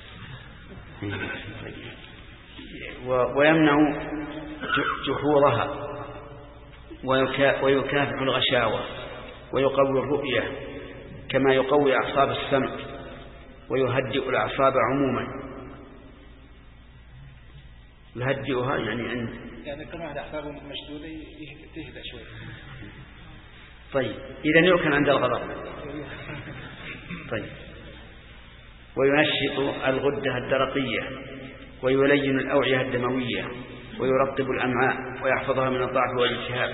Speaker 2: ويمنع جحورها ويكافح الغشاوة ويقوي الرؤية، كما يقوي أعصاب السمع ويهدئ الأعصاب عموما. يهدئها يعني
Speaker 3: كما هذا أعصابه مشدودة تهدأ شوي.
Speaker 2: طيب إذا يمكن عند الغضب. طيب وينشط الغدة الدرقية ويلين الأوعية الدموية ويرطب الأمعاء ويحفظها من الضعف والالتهاب،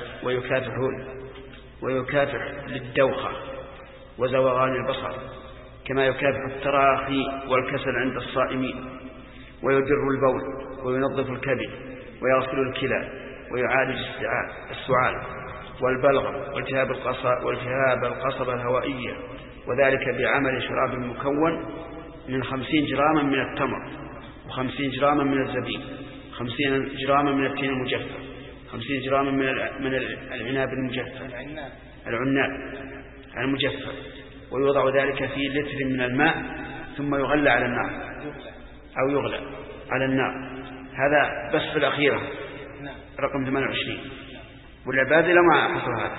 Speaker 2: ويكافح للدوخة وزوغان البصر، كما يكافح التراخي والكسل عند الصائمين، ويدر البول وينظف الكبد ويغسل الكلى ويعالج السعال والبلغم والتهاب القصبة الهوائية، وذلك بعمل شراب مكون من 50 جراما من التمر و50 جراما من الزبيب، 50 جراما من التين المجفف، 50 جراما من العناب المجفف العناب المجفف، ويوضع ذلك في لتر من الماء ثم يغلى على النار أو يغلى على النار. هذا بس في الأخيرة رقم 28. والعبادة لما حصل هذا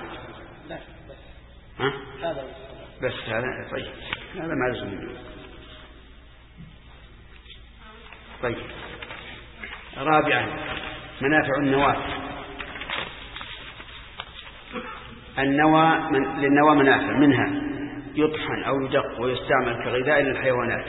Speaker 2: بس هذا. طيب هذا ما لازم منه. طيب رابعا منافع النواة. للنواة منافع، منها يطحن أو يدق ويستعمل كغذاء للحيوانات،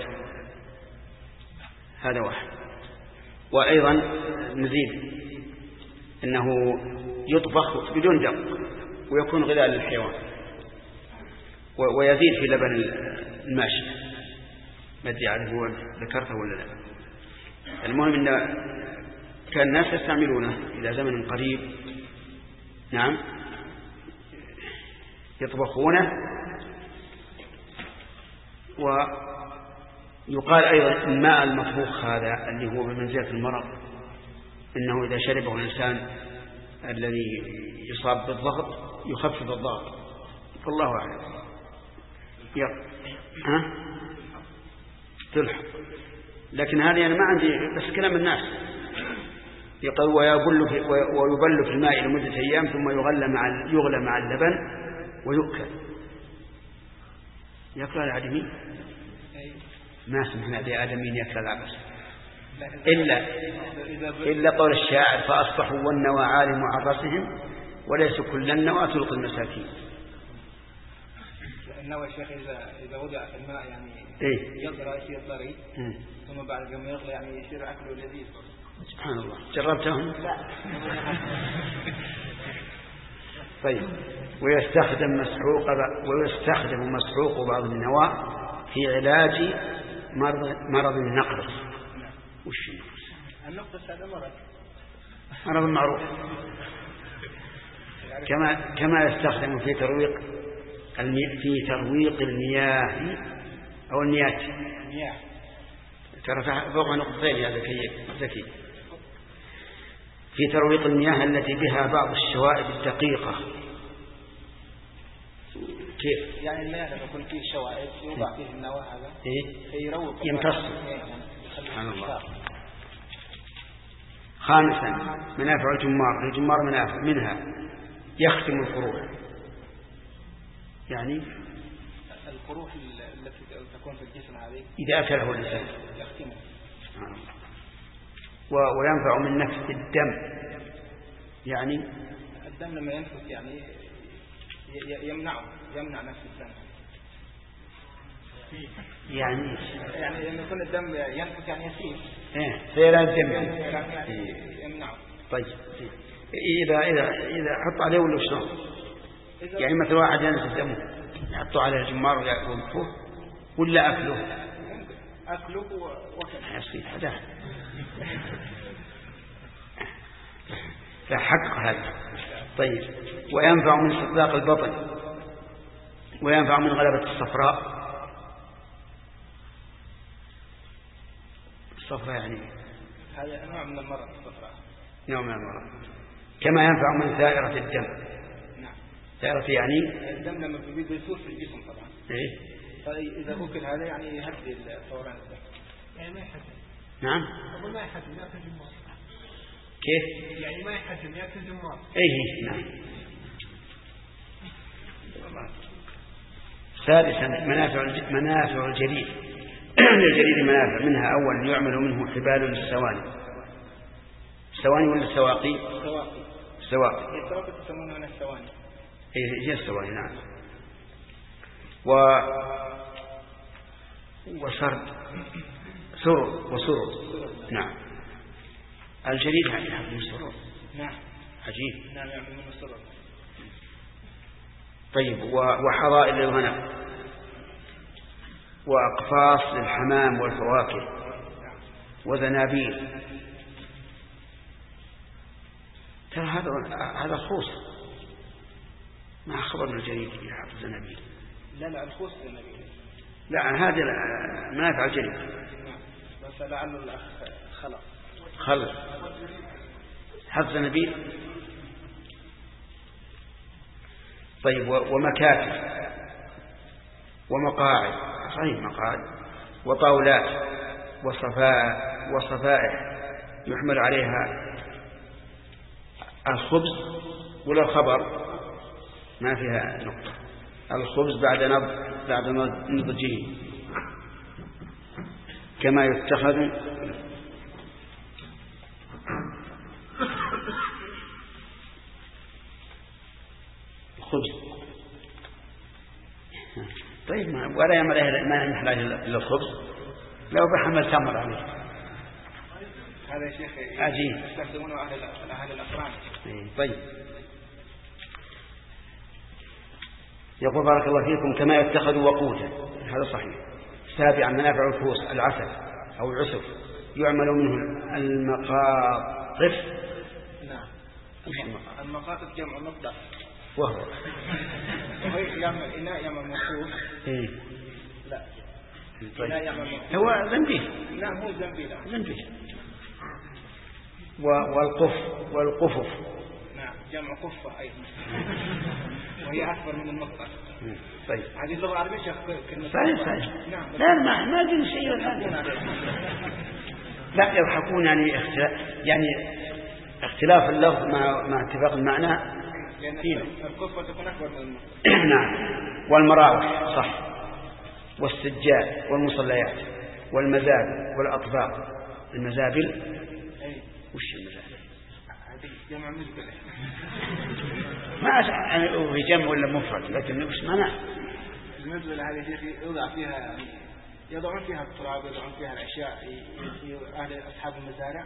Speaker 2: هذا واحد. وأيضا نزيد أنه يطبخ بدون دق ويكون غذاء للحيوان، ويزيد في لبن الماشي. ما أدري عنه هو ذكرته ولا لا. المهم أن كان الناس يستعملونه إلى زمن قريب، نعم، يطبخونه. ويقال أيضا الماء المطبوخ هذا اللي هو بمنزلة المرض، إنه إذا شربه الإنسان الذي يصاب بالضغط يخفف الضغط، والله أعلم. تلحق، لكن هذه أنا ما عندي، بس كلام الناس. يقول ويبل في الماء لمدة أيام ثم يغلى مع اللبن ويؤكل. يأكل الآدمي؟ ما سمعنا بآدمين يأكل العبس إلا قول الشاعر فأصبحوا والنوى عالم عن رأسهم وليس كل النوى تلقي المساكين.
Speaker 3: النوى شيخ إذا وضع في الماء يعني يصير طري، ثم بعد يوم يغلي يعني يصير أكله لذيذ.
Speaker 2: سبحان الله، جربتهم؟ لا. طيب ويستخدم مسحوق بعض النواة في علاج مرض النقرس. وش
Speaker 3: النقرس؟ هذا
Speaker 2: مرض معروف. كما يستخدم في ترويق المياه أو المياه. ترى فوق نقطتين يا ذكي. في ترويق المياه التي بها بعض الشوائب الدقيقة. كيف؟
Speaker 3: يعني المياه لما يكون فيه شوائب يوضع فيه النواه هذا فيروق
Speaker 2: يمتص. سبحان الله. خامسا منافع الجمار. الجمار منافع منها يختم القروح، يعني
Speaker 3: القروح التي تكون في الجسم هذه
Speaker 2: إذا أكله الإنسان
Speaker 3: يختمه.
Speaker 2: سبحان الله. وينفع من نفس الدم، يعني
Speaker 3: الدم لما ينفث يعني يمنع نفس الدم.
Speaker 2: يعني
Speaker 3: لما يكون الدم ينفث يعني يسيل
Speaker 2: سيلان الدم
Speaker 3: يمنعه.
Speaker 2: طيب إذا حط عليه ولا شلون؟ يعني مثل واحد ينزل دمه يحطه على الجمار وينفوه ولا أكله وكذا يصير هذا لا حق هذا. طيب وينفع من استطلاق البطن، وينفع من غلبة الصفراء. الصفراء يعني
Speaker 3: هذا نوع من المرض. الصفراء
Speaker 2: نوع من المرض. كما ينفع من ثائرة الدم.
Speaker 3: نعم.
Speaker 2: ثائرة يعني
Speaker 3: الدم لما بيسور في الجسم طبعا. فإذا أكل هذا يعني يهدي فوران الدم. يعني ما يحزن.
Speaker 2: نعم.
Speaker 3: أقول ما يحزن يأكل جمار.
Speaker 2: كيف؟
Speaker 3: يعني ما يحزن يأكل جمار.
Speaker 2: نعم. سادسا منافع الجريد. للجريد منافع منها أولا يعمل منه حبال للسواني. السواني ولا السواقي؟ السواقي
Speaker 3: يسمونها السواني.
Speaker 2: هي السواني. نعم. وسرد وسرد. نعم. الجريد يعني من سرد.
Speaker 3: نعم.
Speaker 2: عجيب.
Speaker 3: نعم يعني من السرد.
Speaker 2: طيب وحظائر للغنم، وأقفاص للحمام والفواكه، وزنابيل. ترى هذا خوص، ما خبرنا الجريد في حق الزنابيل.
Speaker 3: لا الخوص الزنابيل.
Speaker 2: لا هذه منافع الجريد.
Speaker 3: بس لعله الأخ
Speaker 2: خلص حق زنابيل. طيب ومكاتب ومقاعد، صحيح مقاعد، وطاولات وصفائح يحمل عليها الخبز ولا الخبر، ما فيها نقطة، الخبز بعد نضجه كما يتخذ الخبز. طيب ولا يعمل ما يحتاج إلا الخبز، لو بحمل تمر عليه.
Speaker 3: هذا يا شيخ
Speaker 2: عجيب
Speaker 3: يستخدمونه أهل الأفران.
Speaker 2: طيب يقول بارك الله فيكم كما يتخذ وقوتا، هذا صحيح. 7 منافع الفوس العسل أو العسف يعمل منه المقاطف.
Speaker 3: نعم المقاطف جمع مقدر
Speaker 2: وهو
Speaker 3: يعمل إناء يعمل مخصوص. لا
Speaker 2: طيب. هو زنبيل.
Speaker 3: لا مو زنبيل.
Speaker 2: والقفف.
Speaker 3: نعم جمع قفة أيضا وهي أكبر من المقطع.
Speaker 2: طيب
Speaker 3: هذه اللغة العربية كلمة
Speaker 2: صحيح. نعم لا ما أدري شيء الآن. لا يضحكون يعني اختلاف اللفظ مع اتفاق المعنى.
Speaker 3: القفة تكون أكبر من المقطع.
Speaker 2: نعم. والمراوح صح، والسجاد والمصليات والمزابل والأطباق. المزابل وش المزابل؟
Speaker 3: هذه جمع مزبلة.
Speaker 2: ما أعرف في جمع ولا مفرد، لكن وش معنى
Speaker 3: المزبلة؟ هذه يوضع فيها يضعون فيها التراب، يضعون فيها الأشياء أهل أصحاب المزارع.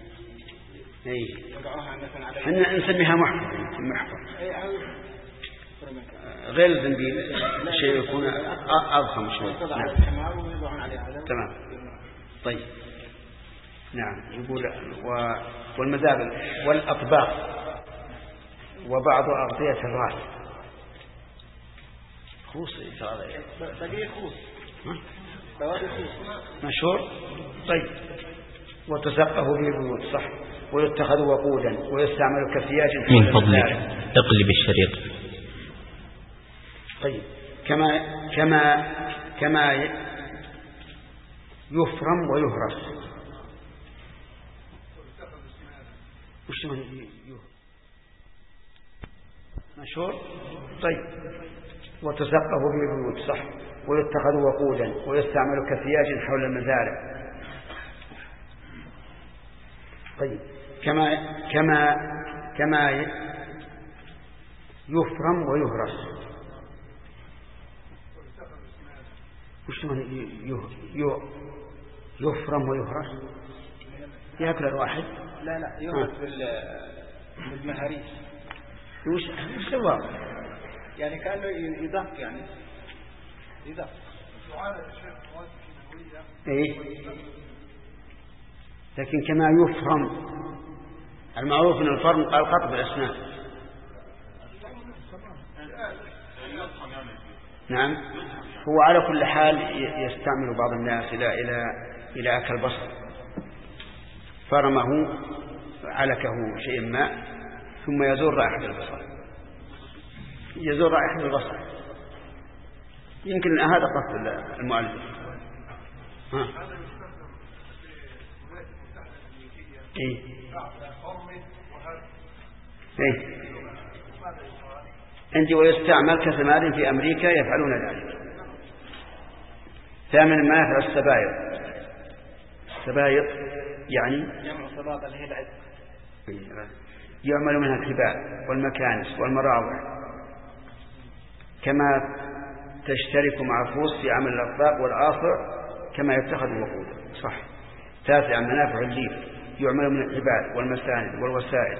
Speaker 3: يضعوها مثلا على.
Speaker 2: احنا نسميها محفر. غير الزنبيل شيء يكون أضخم شوي. تمام. طيب نعم. يقول والمزابل والأطباق وبعض أغطية الرأس. خوص
Speaker 3: بقي خوص
Speaker 2: مشهور. طيب وتسقه بالبيوت صح، ويتخذ وقودا ويستعمل كسياج.
Speaker 1: من فضلك اقلب الشريط.
Speaker 2: طيب كما يفرم ويهرس. وش مشهور. طيب وتسقه بالبيوت صح، ويتخذ وقودا ويستعمل كسياج حول المزارع. طيب كما يفرم ويهرس. وش يفرم ويهرس؟ يأكل الواحد.
Speaker 3: لا يهرس بالمهاريس.
Speaker 2: وش سوى؟
Speaker 3: يعني كأنه يدق يعني يدق.
Speaker 2: ايه لكن كما يفرم، المعروف ان الفرم قال قطع الاسنان. نعم. هو على كل حال يستعمل بعض الناس الى اكل البصر، فرمه علكه شيء ما ثم يزور رائحة البصر. يمكن هذا قصد المؤلف. أنت ويستعمل كثمار في أمريكا يفعلون ذلك. 8 منافع السبايط يعني
Speaker 3: جمع صباط اللي هي العز.
Speaker 2: يعمل منها الكبال والمكانس والمراوح، كما تشترك مع الفوس في عمل الأطباق والآصع كما يتخذ وقودا صح. 9 منافع الليف يعمل من الحبال والمساند والوسائل.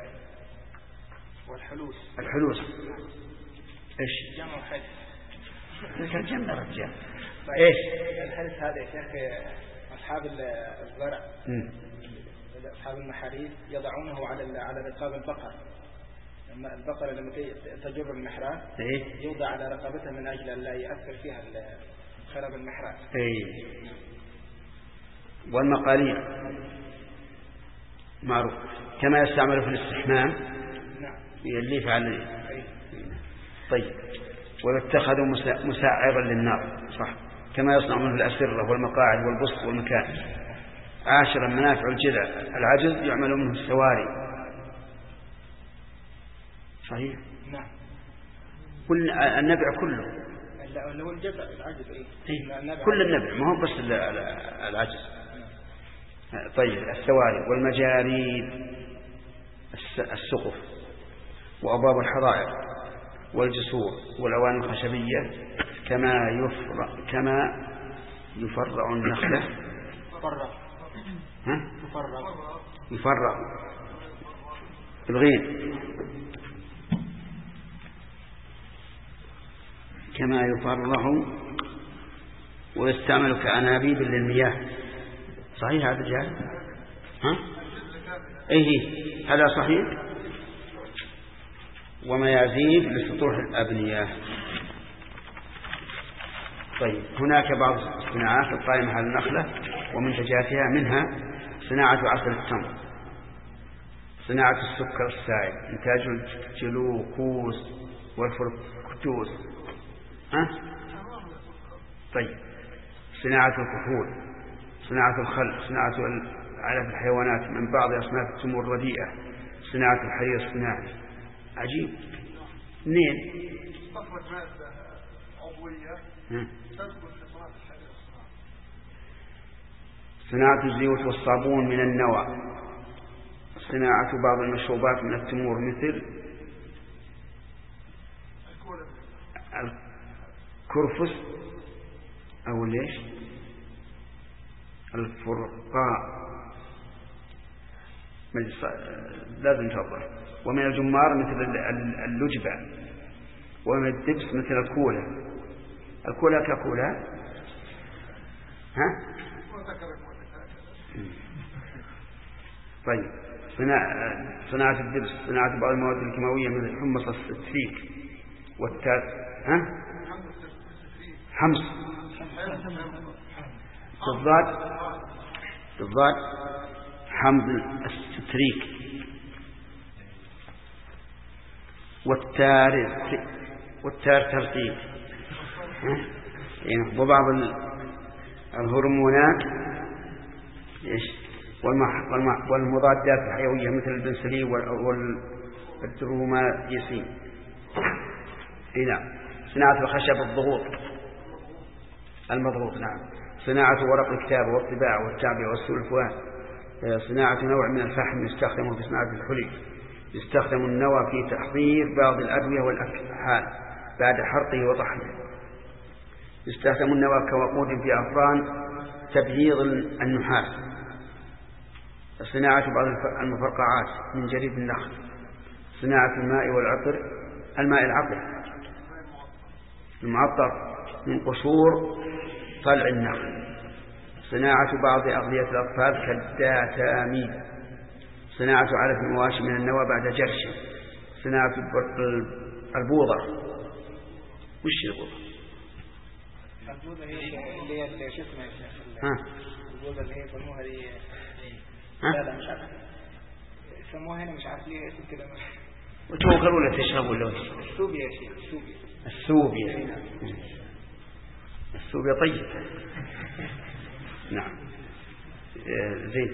Speaker 2: الحلوس ايش؟
Speaker 3: جمع حلس.
Speaker 2: كان جمع رجال. ايش
Speaker 3: الحلس هذا يا شيخ؟ أصحاب الزرع أصحاب المحاريث يضعونه على رقاب البقر. لما البقرة لما تجر المحراث يوضع على رقبتها من أجل أن لا يأثر فيها خرب المحراث.
Speaker 2: والمقاليع معروف كما يستعمل في الاستحمام.
Speaker 3: نعم.
Speaker 2: اللي يفعل. طيب ويتخذ مسعرا للنار صح كما يصنع منه الأسرة والمقاعد والبسط والمكان. 10 منافع الجذع العجز يعمل منه السواري صحيح.
Speaker 3: نعم.
Speaker 2: كل النبع كله
Speaker 3: لو الجذع العجز
Speaker 2: كل النبع ما هو بس العجز. طيب السواري والمجاريد السقف وأبواب الحظائر والجسور والأواني الخشبية كما يفرع النخلة يفرع الغين كما يفرع ويستعمل كأنابيب للمياه صحيح هذا الجهاز هذا صحيح. وميازيد لسطوح الأبنية. طيب هناك بعض الصناعات القائمة على النخلة ومنتجاتها منها صناعة عسل التمر صناعة السكر السائل إنتاج الجلوكوز والفركتوز طيب صناعة الكحول صناعة الخل صناعة علف الحيوانات من بعض أصناف التمور الرديئة صناعة الحرير الصناعي. عجيب. منين؟ صناعة الزيوت والصابون من النوى صناعة بعض المشروبات من التمور مثل الكرفس أو ليش الفرقاء لازم تفضل. ومن الجمار مثل اللجبة ومن الدبس مثل الكولا ككولا طيب صناعة الدبس صناعة بعض المواد الكيماوية مثل حمص الستريك حمص بالضاد حمض الستريك والتار ترتيب وبعض الهرمونات والمضادات الحيوية مثل البنسلين والدرومايسين. صناعة الخشب المضغوط صناعة ورق الكتابة والطباعة والتعبئة والسلفوان صناعة نوع من الفحم يستخدم في صناعة الحلي يستخدم النوى في تحضير بعض الأدوية والأكحال بعد حرقه وطحنه يستخدم النوى كوقود في أفران تبييض النحاس صناعة بعض المفرقعات من جريد النخل صناعة الماء العطر المعطر من قشور طلع النخل صناعة بعض أغذية الأطفال كالداتامين صناعة علف المواشي من النوى بعد جرشه صناعة البوضة. وش البوضة؟
Speaker 3: البوضة هي اللي شو اسمها البوضة اللي هي يسموها دي لا مش عارف يسموها هنا مش عارف ليه اسم كده
Speaker 2: وتوكلوا ولا تشربوا له
Speaker 3: السوبيا يا شيخ
Speaker 2: السوبيا طيب نعم زين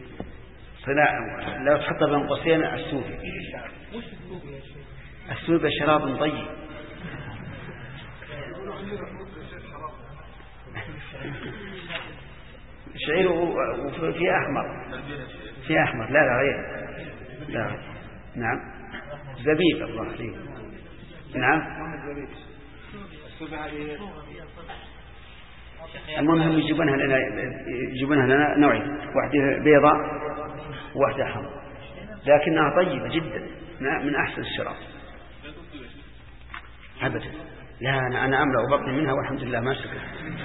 Speaker 2: لا تحط بين قوسين السوبيا شراب طيب شعير وفي أحمر لا غير لا نعم زبيب الله عليك نعم المهم يجيبونها لنا نوعين واحدة بيضاء وواحدة حمراء لكنها طيبة جدا من أحسن الشراب أبدا. لا أنا أملأ بطني منها والحمد لله ما شكرا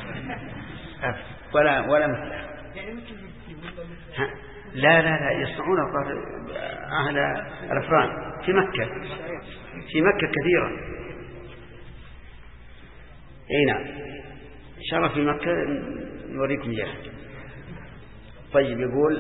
Speaker 2: ولا مثلها. لا يصنعون أهل الأفران في مكة كثيرا. نعم إن شاء الله في مكة نوريكم إياه. طيب يقول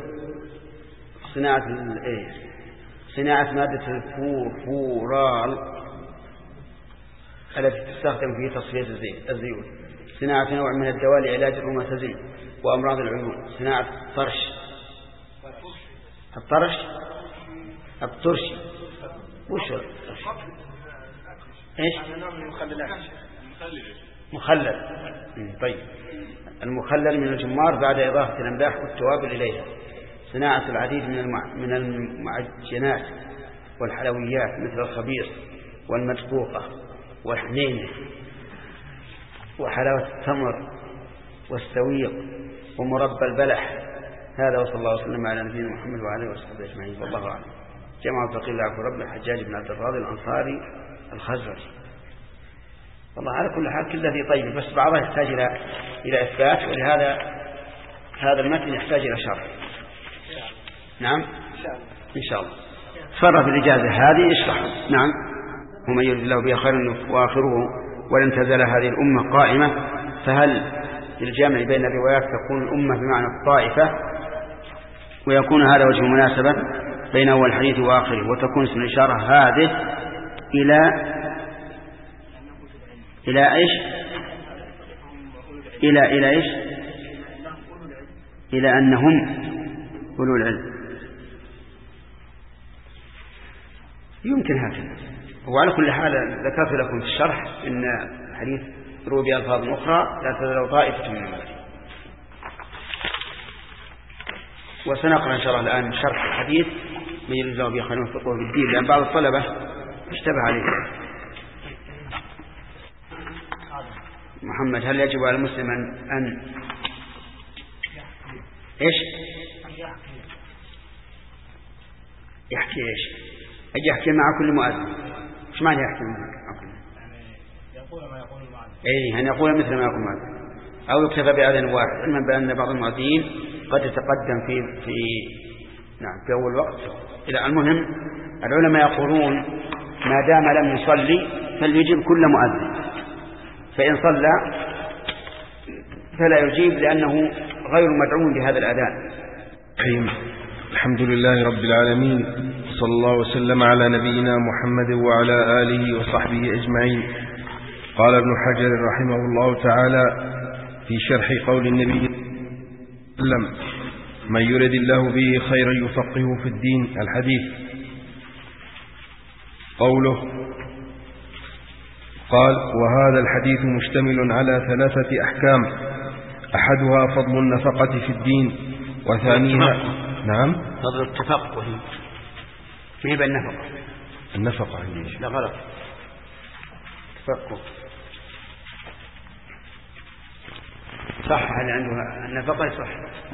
Speaker 2: صناعة مادة الفورال التي تستخدم في تصفية الزيوت، صناعة نوع من الدواء لعلاج الروماتيزم وأمراض العيون، صناعة الطرش وش ايش مخلل. طيب المخلل من الجمار بعد إضافة الأملاح والتوابل إليها، صناعة العديد من المعجنات والحلويات مثل الخبيث والمدقوقة والحنينة وحلاوة التمر والسويق ومربى البلح. هذا وصلى الله وسلم على نبينا محمد وعلى اله وصحبه اجمعين، والله اعلم. جمع الفقيه العفو رب الحجاج بن عبد الراضي الانصاري الخزرجي. والله على كل حال كل ذي طيب، بس بعضها يحتاج الى اثبات، ولهذا هذا المتن يحتاج الى شرح. نعم ان شاء الله. فرض الاجازه هذه اشرح. نعم. ومن يرد الله به خيرا واخره ولن تزال هذه الامه قائمه. فهل الجامع بين الروايات تكون الامه بمعنى الطائفه، ويكون هذا وجه مناسبة بين أول الحديث وآخره، وتكون اسم الإشارة هذه إلى إيش؟ إلى إيش؟ إلى أنهم أولو العلم. يمكن هكذا. وعلى كل حال ذكرت لكم في الشرح إن الحديث روي بألفاظ أخرى لا تزال طائفة من أمتي. وسنقرأ إن شاء الله الآن شرح الحديث من يريد الله به خيرا ويوفقه بالدين، لأن بعض الطلبة اشتبه عليه. محمد، هل يجب على المسلم أن إيش؟ يحكي إيش؟ أجي يحكي مع كل مؤذن. إيش معنى يحكي مع كل؟ يقول ما يقول المؤذن. إيه، أن يقول مثل ما يقول المؤذن، أو يكتفى بأذان واحد، علما بأن بعض المؤذنين قد يتقدم في أول وقت. إلى المهم العلماء يقولون ما دام لم يصلي فليجب كل مؤذن، فإن صلى فلا يجيب لأنه غير مدعو بهذا الأذان.
Speaker 5: الحمد لله رب العالمين، صلى الله وسلم على نبينا محمد وعلى آله وصحبه أجمعين. قال ابن حجر رحمه الله تعالى في شرح قول النبي صلى الله عليه وسلم: من يرد الله به خيرا يفقهه في الدين. الحديث. قوله قال: وهذا الحديث مشتمل على 3 أحكام، أحدها فضل النفقة في الدين، وثانيها نعم
Speaker 2: فضل التفقه. كيف
Speaker 5: النفقة
Speaker 2: لا غلط، تفقه صح. هل عنده النفقة صح؟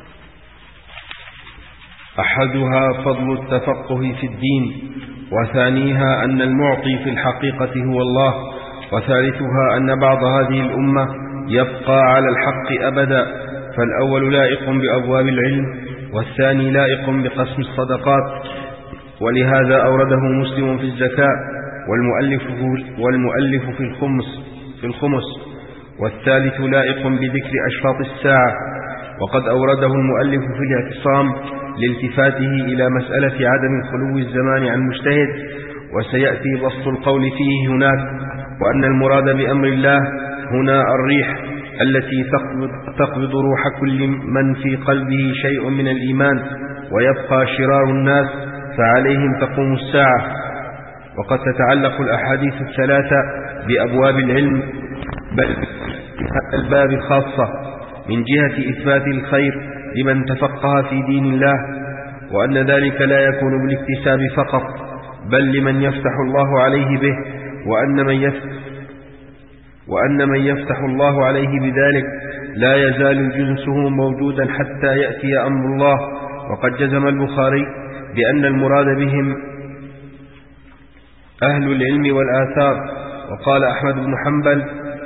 Speaker 5: أحدها فضل التفقه في الدين، وثانيها أن المعطي في الحقيقة هو الله، وثالثها أن بعض هذه الأمة يبقى على الحق أبدا. فالأول لائق بأبواب العلم، والثاني لائق بقسم الصدقات، ولهذا أورده مسلم في الزكاة، والمؤلف في الخمس، والثالث لائق بذكر أشراط الساعة. وقد أورده المؤلف في الاعتصام لالتفاته إلى مسألة عدم خلو الزمان عن مجتهد، وسيأتي بسط القول فيه هناك. وأن المراد بأمر الله هنا الريح التي تقبض روح كل من في قلبه شيء من الإيمان، ويبقى شرار الناس فعليهم تقوم الساعة. وقد تتعلق الأحاديث الثلاثة بأبواب العلم، بل هذا الباب خاصة من جهة إثبات الخير لمن تفقه في دين الله، وأن ذلك لا يكون بالاكتساب فقط، بل لمن يفتح الله عليه به، وأن من يفتح الله عليه بذلك لا يزال جنسه موجودا حتى يأتي أمر الله. وقد جزم البخاري بأن المراد بهم أهل العلم والآثار. وقال أحمد بن حنبل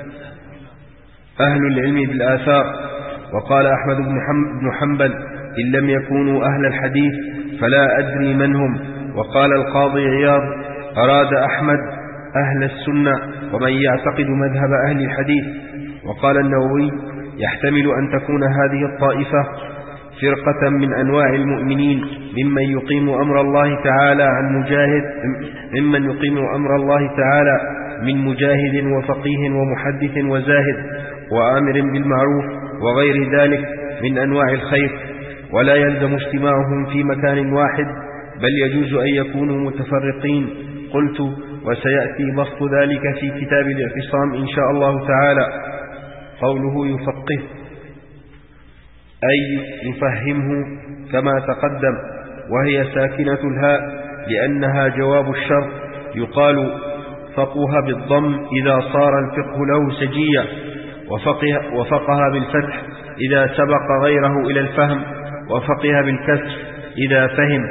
Speaker 5: أهل العلم بالآثار. وقال أحمد بن حنبل إن لم يكونوا أهل الحديث فلا أدري من هم. وقال القاضي عياض أراد أحمد أهل السنة ومن يعتقد مذهب أهل الحديث. وقال النووي يحتمل أن تكون هذه الطائفة فرقة من أنواع المؤمنين ممن يقيم أمر الله تعالى من مجاهد وفقيه ومحدث وزاهد وآمر بالمعروف وغير ذلك من أنواع الخير، ولا يلزم اجتماعهم في مكان واحد، بل يجوز أن يكونوا متفرقين. قلت: وسيأتي بسط ذلك في كتاب الاعتصام إن شاء الله تعالى. قوله يفقه أي يفهمه كما تقدم، وهي ساكنة الهاء لأنها جواب الشرط. يقال فقه بالضم إذا صار الفقه له سجية، وفقه بالفتح إذا سبق غيره إلى الفهم، وفقه بالكسر إذا فهم.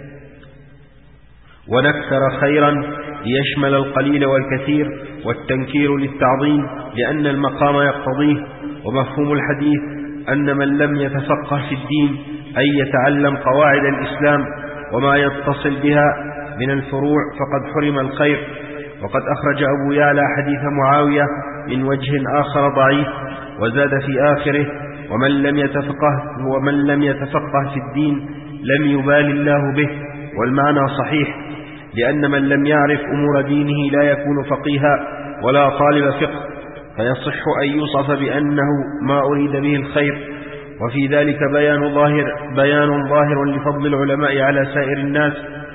Speaker 5: ونكر خيرا ليشمل القليل والكثير، والتنكير للتعظيم لأن المقام يقتضيه. ومفهوم الحديث أن من لم يتفقه في الدين أي يتعلم قواعد الإسلام وما يتصل بها من الفروع فقد حرم الخير. وقد أخرج أبو يعلى حديث معاوية من وجه آخر ضعيف، وزاد في آخره: ومن لم يتفقه في الدين لم يبال الله به. والمعنى صحيح، لأن من لم يعرف أمور دينه لا يكون فقيها ولا طالب فقه، فيصح أن يوصف بأنه ما أريد به الخير. وفي ذلك بيان ظاهر لفضل العلماء على سائر الناس،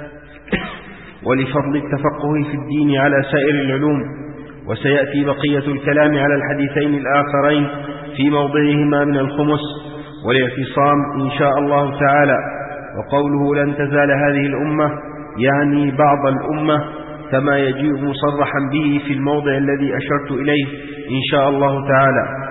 Speaker 5: ولفضل التفقه في الدين على سائر العلوم. وسيأتي بقية الكلام على الحديثين الآخرين في موضعهما من الخمس والاعتصام إن شاء الله تعالى. وقوله لن تزال هذه الأمة يعني بعض الأمة، كما يجيء مصرحا به في الموضع الذي أشرت إليه إن شاء الله تعالى.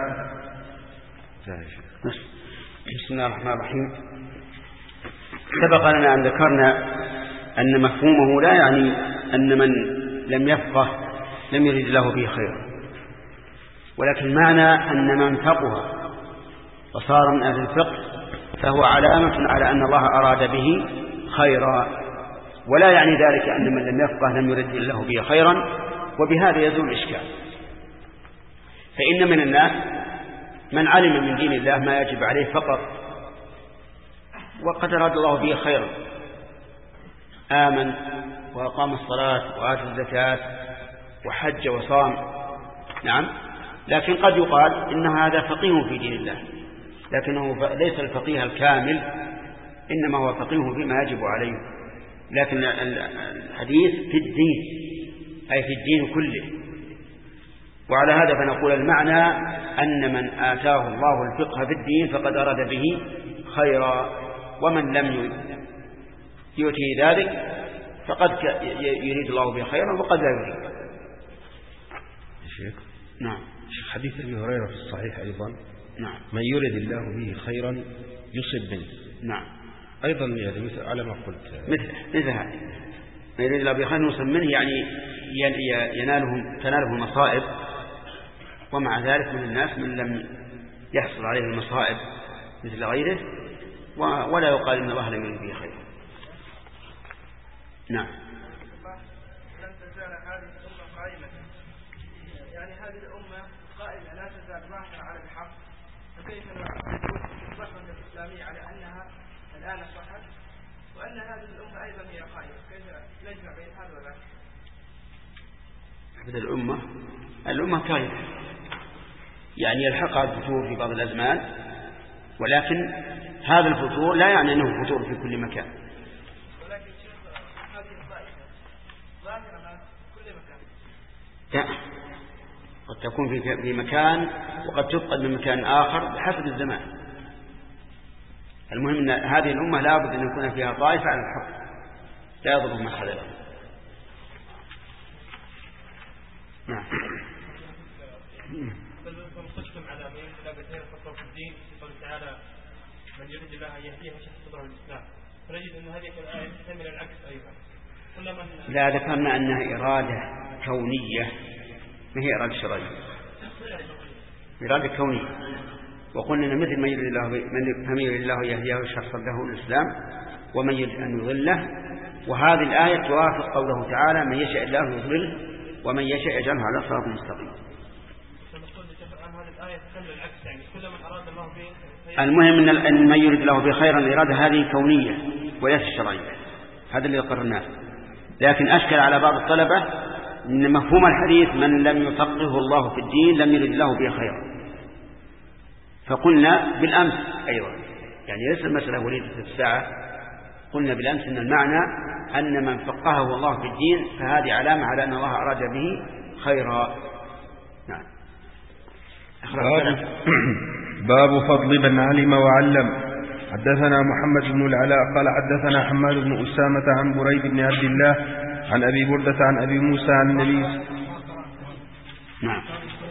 Speaker 2: بسم الله الرحمن الرحيم. سبق لنا أن ذكرنا أن مفهومه لا يعني أن من لم يفقه لم يرد له به خير، ولكن معنى أن من فقه وصار من أهل الفقه فهو علامة على أن الله أراد به خيرا، ولا يعني ذلك أن من لم يفقه لم يرد له به خيرا، وبهذا يزول الإشكال. فإن من الناس من علم من دين الله ما يجب عليه فقط وقد أراد الله به خيرا، آمن وأقام الصلاة وآتى الزكاة وحج وصام، نعم، لكن قد يقال إن هذا فقيه في دين الله، لكنه ليس الفقيه الكامل، إنما هو فقيه فيما يجب عليه. لكن الحديث في الدين أي في الدين كله. وعلى هذا فنقول المعنى أن من آتاه الله الفقه في الدين فقد أراد به خيرا، ومن لم يؤتي ذلك فقد يريد الله به خيرا وقد لا يريد.
Speaker 5: شيخ
Speaker 2: نعم.
Speaker 5: حديث أبي هريرة في الصحيح أيضا:
Speaker 2: نعم،
Speaker 5: من يريد الله به خيرا يصب منه.
Speaker 2: نعم،
Speaker 5: أيضا يعني مثل على ما قلت
Speaker 2: مثل هذا، من يريد الله به خيرا يصب منه، يعني تناله المصائب، ومع ذلك من الناس من لم يحصل عليه المصائب مثل غيره، ولا يقال إن الله لم يريد به خيرا. نعم.
Speaker 3: لن تزال هذه الأمة قائمة، يعني هذه الأمة قائمة لا تزال ظاهرة على الحق، فكيف نقول الفترة الإسلامية على أنها الآن صحت وأن هذه الأمة أيضا هي قائمة؟ كيف نجمع بين هذا وذاك؟
Speaker 2: الأمة كائنة، يعني يلحقها الفتور في بعض الأزمان، ولكن هذا الفتور لا يعني أنه فتور في كل مكان.
Speaker 3: ولكن هذه الطائفة ظاهرة في كل مكان.
Speaker 2: لا، قد تكون في مكان وقد تفقد من مكان آخر بحسب الزمان. المهم أن هذه الأمة لا بد أن يكون فيها طائفة على الحق لا يضر من خذلهم. نعم.
Speaker 8: فمختلفون على من لا بتين خطوة في الدين في قوله تعالى: من يريد الله أن يهديه ويشرح صدره للإسلام، فنجد أن هذه الآية تحتمل العكس أيضا.
Speaker 2: لا، ذكرنا أنها إرادة كونية ما هي إرادة شرعية، إرادة كونية، وقلنا أن مثل من يريد الله يهديه ويشرح صدره للإسلام ومن يريد أن يضله. وهذه الآية توافق قوله تعالى: من يشاء الله يضلله ومن يشاء يجعله على صراط مستقيم. المهم أن من يريد الله به خيرا الإرادة هذه كونية وليس شرعية، هذا اللي قررناه. لكن أشكل على بعض الطلبة إن مفهوم الحديث من لم يفقهه الله في الدين لم يرد له به خيرا. فقلنا بالأمس أيضا يعني ليس المسألة وليدة الساعة، قلنا بالأمس إن المعنى أن من فقهه الله في الدين فهذه علامة على أن الله أراد به خيرا. نعم.
Speaker 5: باب فضل من علم وعلم. حدثنا محمد بن العلاء قال حدثنا حماد بن أسامة عن بريد بن عبد الله عن أبي بردة عن أبي موسى عن النبي.
Speaker 2: نعم.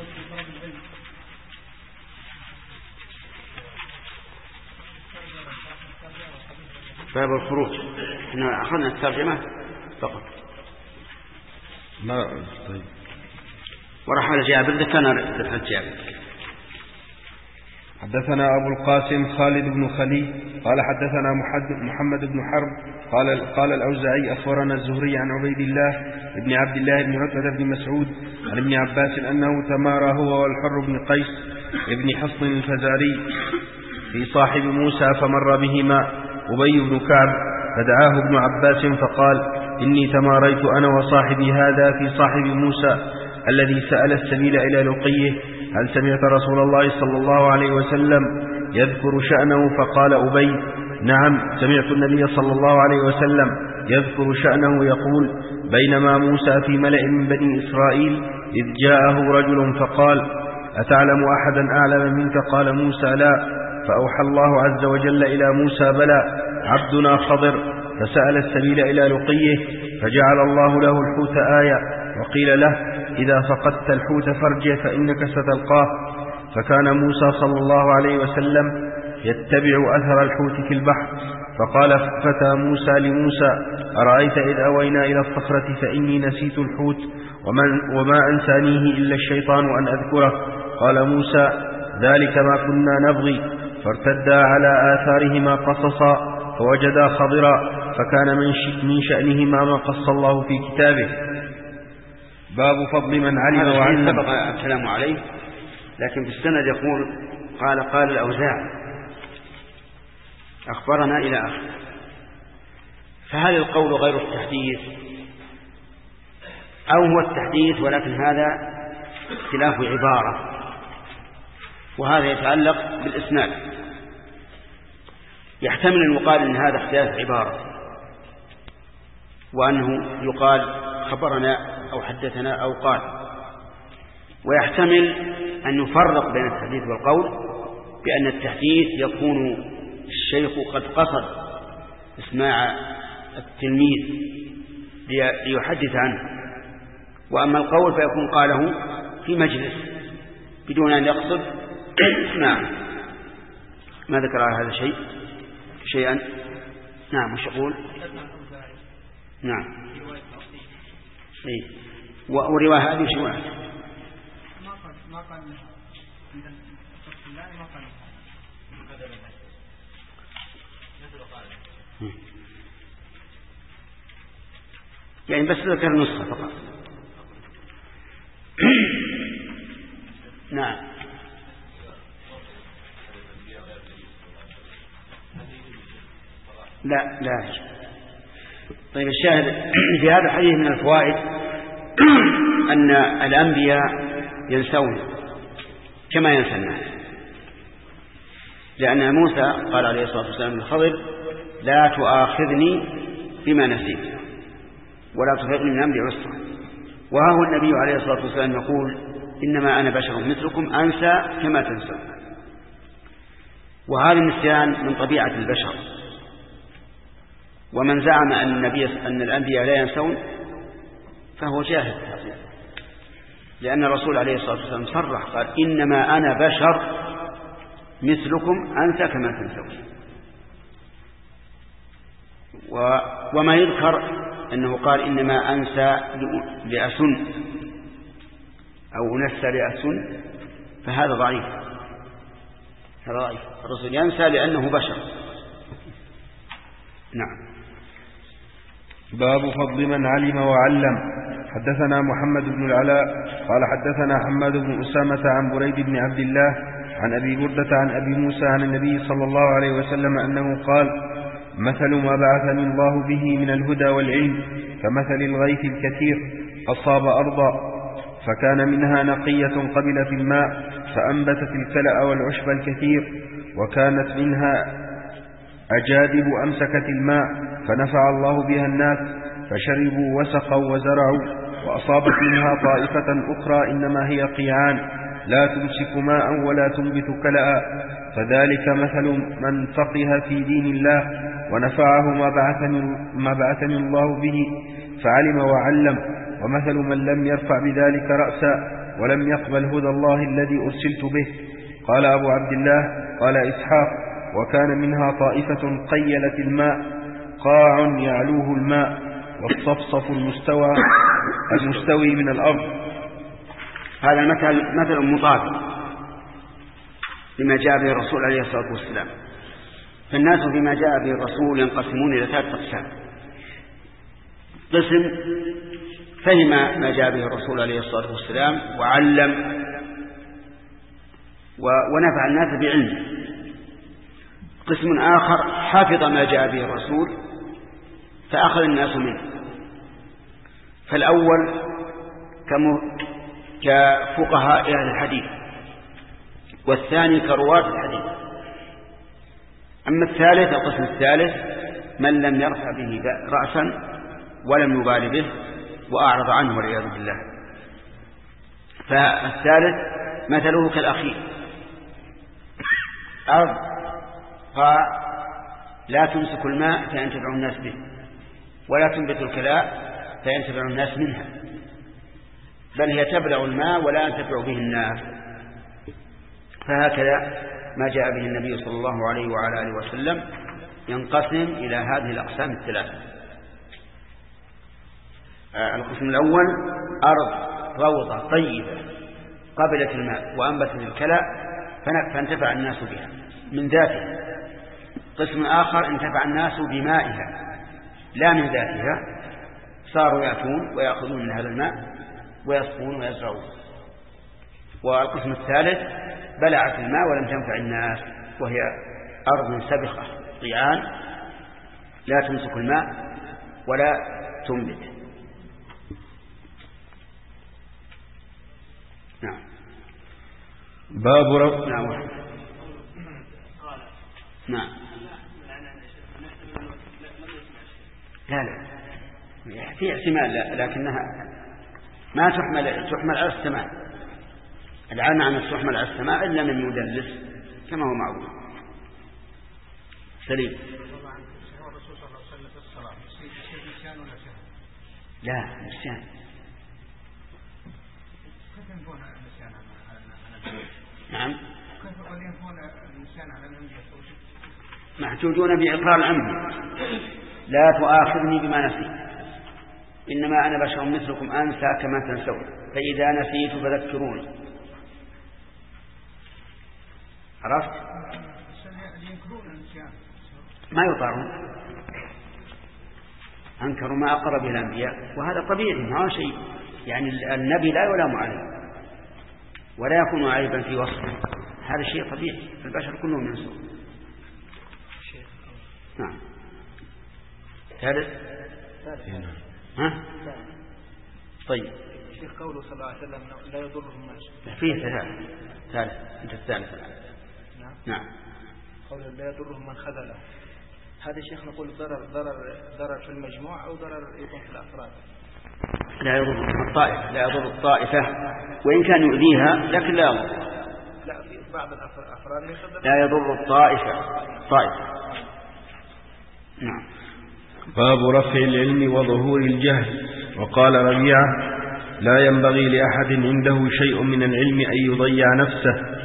Speaker 2: باب الخروج أخذنا الترجمة فقط.
Speaker 5: لا طيب.
Speaker 2: ورحل جابر ذكرنا رحلة جابر.
Speaker 5: حدثنا أبو القاسم خالد بن خلي قال حدثنا محمد بن حرب قال الأوزاعي أخبرنا الزهري عن عبيد الله بن عبد الله بن عتبة بن مسعود عن ابن عباس أنه تمارى هو والحر بن قيس ابن حصن الفزاري في صاحب موسى فمر بهما أبي بن كعب فدعاه ابن عباس فقال إني تماريت أنا وصاحبي هذا في صاحب موسى الذي سأل السبيل إلى لقيه، هل سمعت رسول الله صلى الله عليه وسلم يذكر شأنه؟ فقال أبي نعم سمعت النبي صلى الله عليه وسلم يذكر شأنه يقول بينما موسى في ملأ من بني إسرائيل إذ جاءه رجل فقال أتعلم أحدا أعلم منك؟ قال موسى لا، فأوحى الله عز وجل إلى موسى بلى عبدنا خضر، فسأل السبيل إلى لقيه فجعل الله له الحوت آية، وقيل له إذا فقدت الحوت فارجع فإنك ستلقاه. فكان موسى صلى الله عليه وسلم يتبع أثر الحوت في البحر، فقال فتى موسى لموسى أرأيت إذ أوينا إلى الصخرة فإني نسيت الحوت وما أنسانيه إلا الشيطان أن أذكره. قال موسى ذلك ما كنا نبغي، فارتدا على آثارهما قصصا فوجدا خضرا، فكان من شأنهما ما قص الله في كتابه. باب فضل من علم وعلم.
Speaker 2: سبق الكلام عليه، لكن في السند يقول قال الأوزاعي أخبرنا إلى آخر. فهل القول غير التحديث أو هو التحديث ولكن هذا اختلاف عبارة، وهذا يتعلق بالإسناد. يحتمل أن يقال أن هذا اختلاف عبارة وأنه يقال خبرنا أو حدثنا أو قال، ويحتمل أن يفرق بين التحديث والقول بأن التحديث يكون الشيخ قد قصد اسماع التلميذ ليحدث عنه، وأما القول فيكون قاله في مجلس بدون أن يقصد اسماعه. ما ذكر على هذا شيئا؟ نعم. وش يقول؟ نعم. إيه. ورواية هذه شو واحد؟
Speaker 3: ما قال
Speaker 2: يعني بس ذكر نسخة فقط. نعم. لا. طيب الشاهد في هذا الحديث من الفوائد أن الأنبياء ينسون كما ينسى الناس، لأن موسى قال عليه الصلاة والسلام للخضر لا تؤاخذني بما نسيت ولا تفرقني من أمري عسرا. وهو النبي عليه الصلاة والسلام يقول إنما أنا بشر مثلكم أنسى كما تنسون. وهذا النسيان من طبيعة البشر، ومن زعم أن الأنبياء لا ينسون فهو جاهل، لأن الرسول عليه الصلاة والسلام صرح قال إنما أنا بشر مثلكم أنسى كما تنسون. وما يذكر أنه قال إنما أنسى لأسن أو أنسى لأسن فهذا ضعيف. الرسول ينسى لأنه بشر. نعم.
Speaker 5: باب فضل من علم وعلم. حدثنا محمد بن العلاء قال حدثنا حماد بن أسامة عن بريد بن عبد الله عن أبي بردة عن أبي موسى عن النبي صلى الله عليه وسلم أنه قال مثل ما بعثني الله به من الهدى والعلم كمثل الغيث الكثير أصاب أرضا فكان منها نقية قبلت الماء فأنبتت الكلأ والعشب الكثير، وكانت منها أجادب أمسكت الماء فنفع الله بها الناس فشربوا وسقوا وزرعوا. وأصابت منها طائفة أخرى إنما هي قيعان لا تمسك ماء ولا تنبت كلأ، فذلك مثل من فقه في دين الله ونفعه ما بعثني الله به فعلم وعلم، ومثل من لم يرفع بذلك رأسا ولم يقبل هدى الله الذي أرسلت به. قال أبو عبد الله قال إسحاق: وكان منها طائفة قيلت الماء قاع يعلوه الماء والصفصف المستوي من الأرض.
Speaker 2: هذا المثل مثل مطابق لما جاء به الرسول عليه الصلاة والسلام. فالناس بما جاء به الرسول ينقسمون إلى 3 أقسام: قسم فهم ما جاء به الرسول عليه الصلاة والسلام وعلم ونفع الناس بعلمه. قسم آخر حفظ ما جاء به الرسول فأخذ الناس منه. فالأول كفقهاء أهل الحديث، والثاني كرواة الحديث. أما الثالث القسم الثالث من لم يرفع به رأسا ولم يبال به وأعرض عنه والعياذ بالله. فالثالث مثله كالأخير: أرض قاع لا تمسك الماء فينتفع الناس به ولا تنبت الكلاء فينتفع الناس منها، بل هي تبلع الماء ولا ينتفع به الناس. فهكذا ما جاء به النبي صلى الله عليه وعلى آله وسلم ينقسم إلى هذه الأقسام الثلاثة. القسم الأول: أرض روضة طيبة قبلت الماء وأنبتت الكلاء فانتفع الناس بها من ذاتها. قسم آخر: انتفع الناس بمائها لا من ذاتها، صاروا يأتون ويأخذون من هذا الماء ويسقون ويزرعون. والقسم الثالث: بلعت الماء ولم تنفع الناس، وهي أرض سبخة قيعان لا تمسك الماء ولا تنبت. نعم.
Speaker 5: باب رب.
Speaker 2: نعم. نعم. لا في احتمال، لكنها ما تحمل على السماء. العلم عن تحمل على السماء إلا من مدلس كما هو معروف. سليم. لا نسيان. نعم. محجوجون بإقرار العمد: لا تؤاخذني بما نسيت إنما أنا بشر مثلكم أنسى كما تنسون فإذا نسيت فذكروني. عرفت؟ ما يطاعون، أنكروا ما أقر به الأنبياء، وهذا طبيعي، ما هو شيء يعني النبي لا يلام عليه ولا يكون عيبا في وصفه، هذا شيء طبيعي، البشر كلهم ينسون. نعم. ثالث. ها؟ طيب.
Speaker 3: شيخ قوله صلى الله عليه وسلم لا يضرهم ما
Speaker 2: فيه ثالث. أنت الثالث. نعم.
Speaker 3: قوله لا يضرهم من خذله، هذا شيخ نقول ضرر في المجموع أو ضرر يكون في الأفراد؟
Speaker 2: لا يضر الطائفة، لا يضر الطائفة وإن كان يؤذيها لكن لا يضر.
Speaker 3: لا في بعض الأفراد
Speaker 2: لا يضر الطائفة. نعم.
Speaker 5: باب رفع العلم وظهور الجهل. وقال ربيعة: لا ينبغي لأحد عنده شيء من العلم أن يضيع نفسه.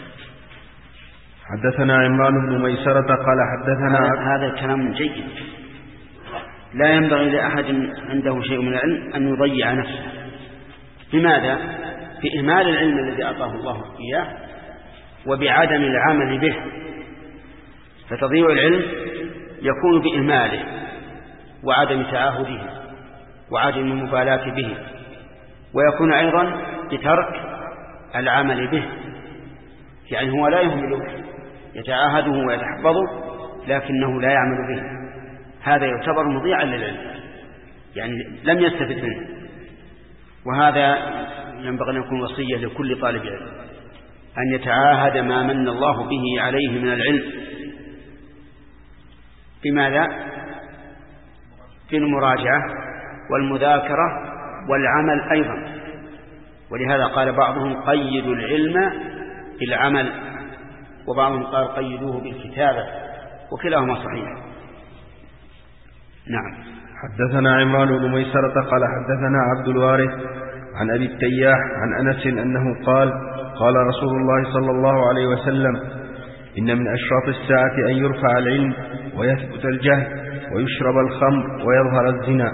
Speaker 5: حدثنا عمران بن ميسرة قال حدثنا.
Speaker 2: هذا الكلام جيد. لا ينبغي لأحد عنده شيء من العلم أن يضيع نفسه. لماذا؟ بإهمال العلم الذي أعطاه الله إياه وبعدم العمل به. فتضيع العلم يكون بإهماله وعدم تعاهده وعدم المبالاة به، ويكون أيضا بترك العمل به. يعني هو لا يهمله، يتعاهده ويتحفظه لكنه لا يعمل به، هذا يعتبر مضيعا للعلم، يعني لم يستفد منه. وهذا ينبغي أن يكون وصية لكل طالب علم أن يتعاهد ما من الله به عليه من العلم. بماذا؟ بالمراجعة والمذاكرة والعمل أيضا. ولهذا قال بعضهم قيدوا العلم بالعمل، وبعضهم قال قيدوه بالكتابة، وكلاهما صحيح. نعم.
Speaker 5: حدثنا عمران بن ميسرة قال حدثنا عبد الوارث عن أبي التياح عن أنس أنه قال قال رسول الله صلى الله عليه وسلم: إن من أشراط الساعة أن يرفع العلم ويثبت الجهل ويشرب الخمر ويظهر الزنا.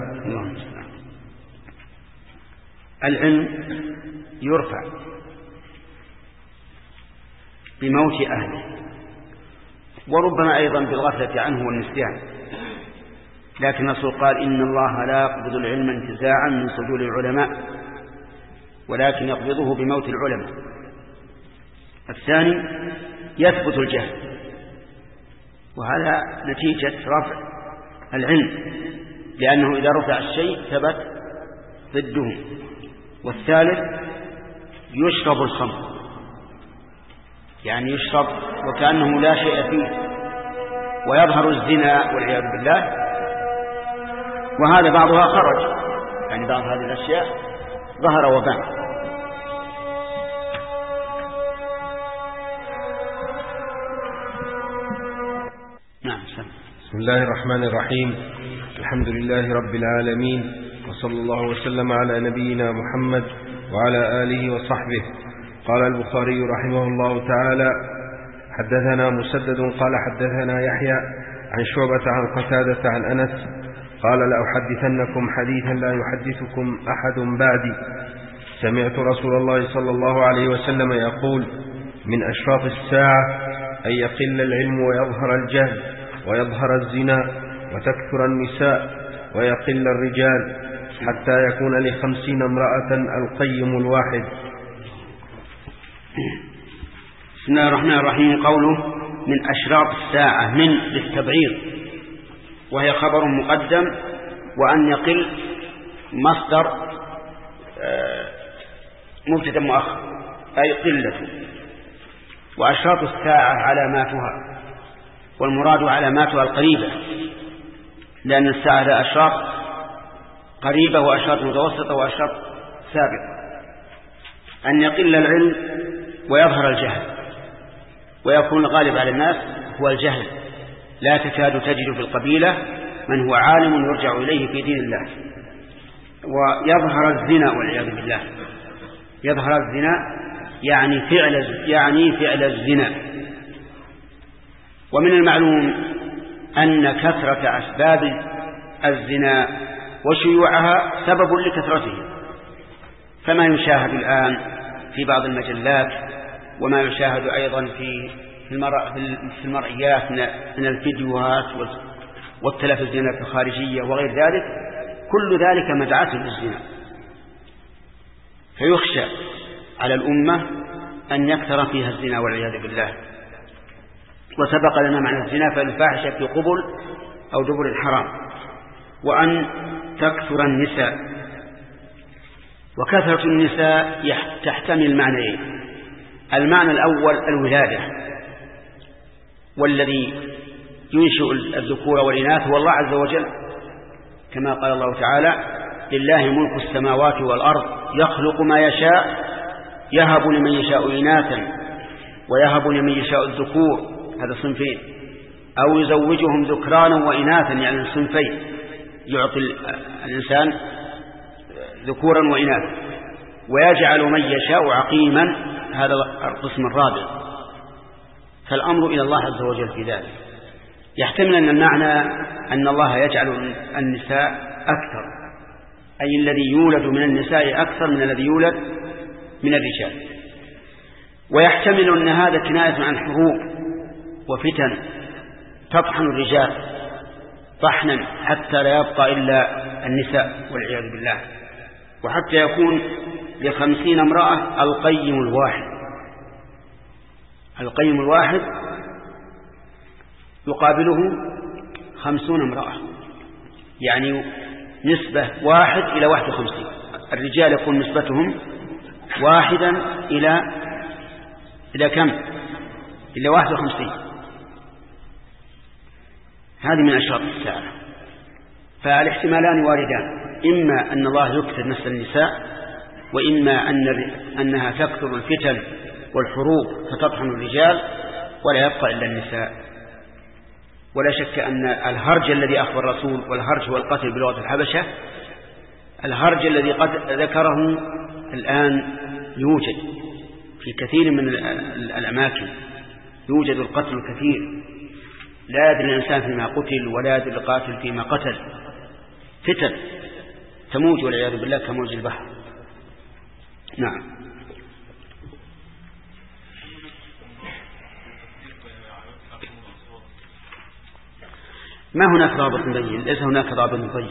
Speaker 2: العلم يرفع بموت أهله، وربما أيضا بالغفلة عنه والنسيان، لكن الرسول قال: إن الله لا يقبض العلم انتزاعا من صدور العلماء، ولكن يقبضه بموت العلماء. الثاني يثبت الجهل، وهذا نتيجة رفع العلم، لأنه إذا رفع الشيء ثبت ضده. والثالث يشرب الخمر، يعني يشرب وكأنه لا شيء فيه، ويظهر الزنا والعياذ بالله، وهذا بعضها خرج، يعني بعض هذه الأشياء ظهر وبان. نعم.
Speaker 5: بسم الله الرحمن الرحيم. الحمد لله رب العالمين، وصلى الله وسلم على نبينا محمد وعلى آله وصحبه. قال البخاري رحمه الله تعالى: حدثنا مسدد قال حدثنا يحيى عن شعبة عن قتادة عن أنس قال: لأحدثنكم حديثا لا يحدثكم أحد بعدي. سمعت رسول الله صلى الله عليه وسلم يقول: من أشراط الساعة أن يقل العلم ويظهر الجهل ويظهر الزنا وتكثر النساء ويقل الرجال حتى يكون ل50 امرأة القيم الواحد.
Speaker 2: بسم الله الرحمن الرحيم. قوله من أشراط الساعة، من للتبعير، وهي خبر مقدم، وأن يقل مصدر مبتدأ مؤخر، أي قلة. وأشراط الساعة علاماتها، والمراد علاماتها القريبة، لأن الساعة لها أشراط قريبة وأشراط متوسطة وأشراط سابقة. أن يقل العلم ويظهر الجهل، ويكون الغالب على الناس هو الجهل، لا تكاد تجد في القبيلة من هو عالم يرجع إليه في دين الله. ويظهر الزنا والعياذ بالله. يظهر الزنا يعني فعل الزنا. ومن المعلوم أن كثرة أسباب الزنا وشيوعها سبب لكثرته، كما يشاهد الآن في بعض المجلات، وما يشاهد أيضا في المرئيات من الفيديوهات والتلفزيونات الخارجية وغير ذلك. كل ذلك مدعاة للزنا، فيخشى على الأمة أن يكثر فيها الزنا والعياذ بالله. وسبق لنا معنى الزنا: فالفاحشة في قبل أو دبر الحرام. وأن تكثر النساء، وكثرة النساء تحتمل معنيين: المعنى الأول الولادة، والذي ينشئ الذكور والإناث هو الله عز وجل، كما قال الله تعالى: لله ملك السماوات والأرض يخلق ما يشاء يهب لمن يشاء إناثا ويهب لمن يشاء الذكور، هذا صنفين، أو يزوجهم ذكرانا وإناثا، يعني الصنفين، يعطي الإنسان ذكورا وإناثا، ويجعل من يشاء عقيما، هذا القسم الرابع. فالأمر إلى الله عز وجل في ذلك. يحتمل أن المعنى أن الله يجعل النساء أكثر، أي الذي يولد من النساء أكثر من الذي يولد من الرجال. ويحتمل أن هذا كناية عن حروب وفتن تطحن الرجال طحنا حتى لا يبقى إلا النساء والعياذ بالله، وحتى يكون ل50 امرأة القيم الواحد. القيم الواحد يقابله 50 امرأة، يعني نسبة 1 إلى 51، الرجال يكون نسبتهم 1 إلى كم؟ إلى 51. هذه من أشراط الساعة. فالاحتمالان واردان، إما أن الله يكثر نسل النساء، وإما أنها تكثر الفتن والحروب فتطحن الرجال ولا يبقى إلا النساء. ولا شك أن الهرج الذي أخبر الرسول، والهرج هو القتل بلغة الحبشة، الهرج الذي قد ذكره الآن يوجد في كثير من الأماكن، يوجد القتل الكثير، لا يدري الإنسان فيما قتل ولا يدري القاتل فيما قتل. فتن تموج والعياذ بالله كموج البحر. نعم. ما هناك ضابط مبين، ليس هناك ضابط مبين.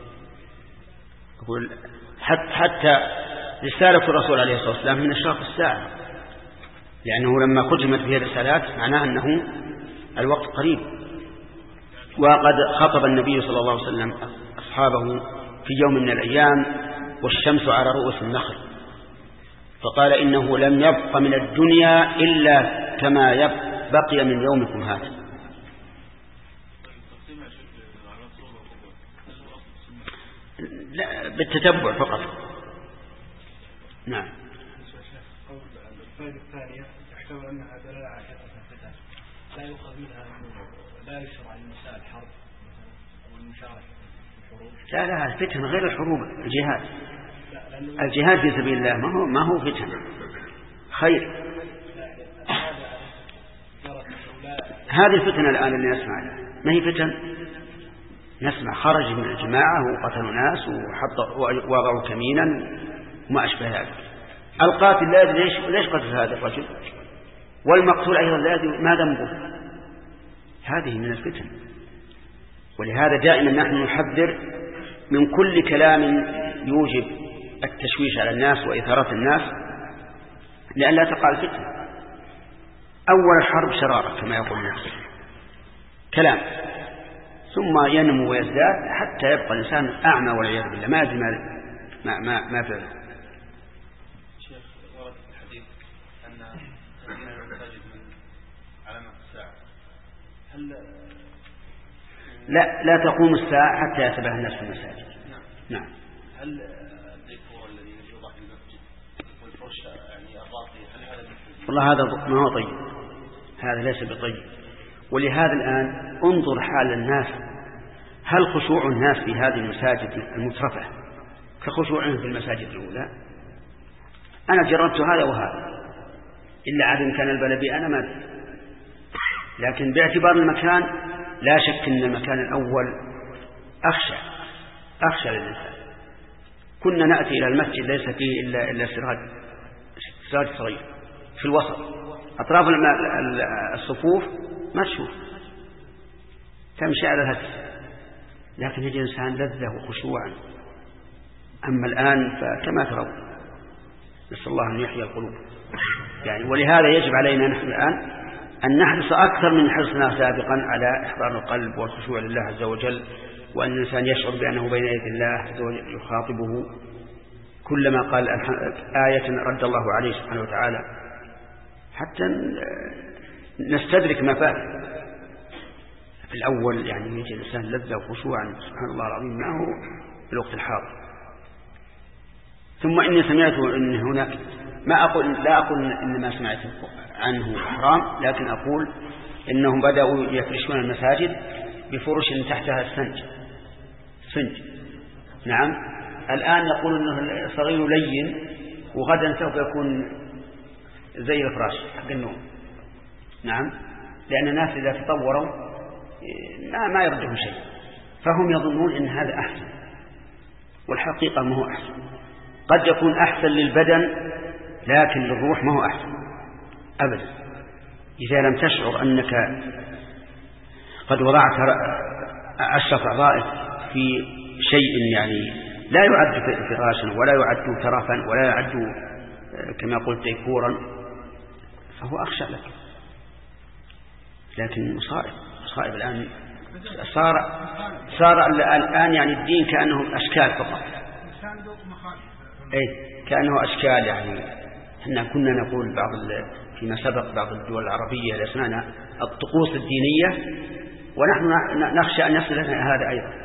Speaker 2: أقول حتى رسالة الرسول عليه الصلاة والسلام من أشراط الساعة، لأنه لما ختمت به الرسالات معناه أنه الوقت قريب. وقد خطب النبي صلى الله عليه وسلم أصحابه في يوم من الأيام والشمس على رؤوس النخل، فقال إنه لم يبق من الدنيا إلا كما بقي من يومكم هذا. لا، بالتتبع فقط. نعم.
Speaker 9: الفائدة الثانية تحتوي أنها دلالة على كثرة الفتن، لا يؤخذ منها لا يشرع للنساء الحرب أو المشاركة في الحروب.
Speaker 2: لا، الفتن غير الحروب، الجهاد في سبيل الله ما هو فتن، خير. هذه الفتن الآن اللي نسمع لها ما هي فتن؟ نسمع خرج من الجماعة وقتلوا ناس ووضعوا كمينا وما أشبه ذلك. القاتل لا يدري ليش قتل هذا الرجل، والمقتول أيضا لا يدري ما ذنبه. هذه من الفتن. ولهذا دائما نحن نحذر من كل كلام يوجب التشويش على الناس وإثارة الناس لئلا تقع الفتنة. أول الحرب شرارة كما يقول الناس، كلام، ثم ينمو ويزداد حتى يبقى الإنسان أعمى والعياذ بالله ما يدري ما فعله.
Speaker 10: شيخ، ورد في الحديث أن تزيين المساجد من علامات الساعة. هل
Speaker 2: لا تقوم الساعة حتى يتبه الناس في المساجد. نعم.
Speaker 10: هل الديكور الذي يوضع في المسجد والفرش يعني الراقي هل هذا مثل؟
Speaker 2: والله هذا ما هو طيب، هذا ليس بطيب. ولهذا الآن انظر حال الناس، هل خشوع الناس في هذه المساجد المترفة كخشوعهم في المساجد الأولى؟ أنا جربت هذا وهذا، إلا عاد كان البلبي أنا ما أدري، لكن باعتبار المكان لا شك أن المكان الأول أخشى للإنسان. كنا نأتي إلى المسجد ليس فيه إلا سراج صغير في الوسط، أطراف الصفوف ما تشوف، تمشي على الهدف، لكن يجد الإنسان لذة وخشوعا. أما الآن فكما ترون، نسأل الله أن يحيي القلوب يعني. ولهذا يجب علينا نحن الآن أن نحرص أكثر من حرصنا سابقا على إحضار القلب والخشوع لله عز وجل، وأن الإنسان يشعر بأنه بين يدي الله عز وجل يخاطبه، كلما قال آية رد الله عليه سبحانه وتعالى حتى نستدرك ما فات. في الأول يعني يجي الإنسان لذة وخشوعا سبحان الله العظيم ما هو في الوقت الحاضر. ثم إني سمعت إن هناك لا أقول إن ما سمعت عنه حرام، لكن أقول إنهم بدأوا يفرشون المساجد بفرش تحتها السنج. نعم. الآن يقول إنه صغير لين، وغدا سوف يكون زي الفراش حق النوم. نعم. لأن الناس إذا تطوروا ما يردهم شيء، فهم يظنون إن هذا أحسن، والحقيقة ما هو أحسن. قد يكون أحسن للبدن لكن للروح ما هو أحسن أبدا. إذا لم تشعر أنك قد وضعت أشرف أعضائك في شيء يعني لا يعد فراشا ولا يعد ترفا ولا يعد كما قلت ديكورا، فهو أخشى لك. لكن مصائب الآن صار الآن يعني الدين كأنهم أشكال فقط. كأنه أشكال. يعني احنا كنا نقول فيما سبق بعض الدول العربية لأسمعنا الطقوس الدينية، ونحن نخشى أن يصل لنا هذا أيضا.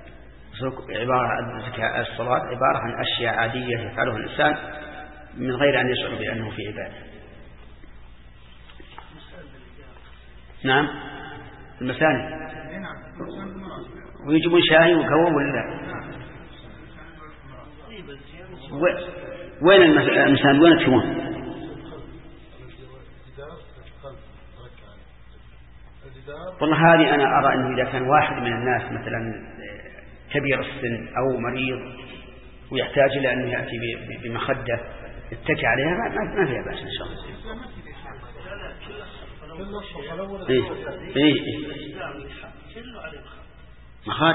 Speaker 2: الصلاة عبارة عن أشياء عادية يفعلها الإنسان من غير أن يشعر بأنه في عبادة. نعم المساني ويجيبون شاي وقهوة ولا وين المساني وين تشوفون؟ والله هذه أنا أرى أنه إذا كان واحد من الناس مثلا كبير السن أو مريض ويحتاج إلى أنه يأتي بمخدة يتكي عليها ما فيها بأس إن شاء الله. مخاد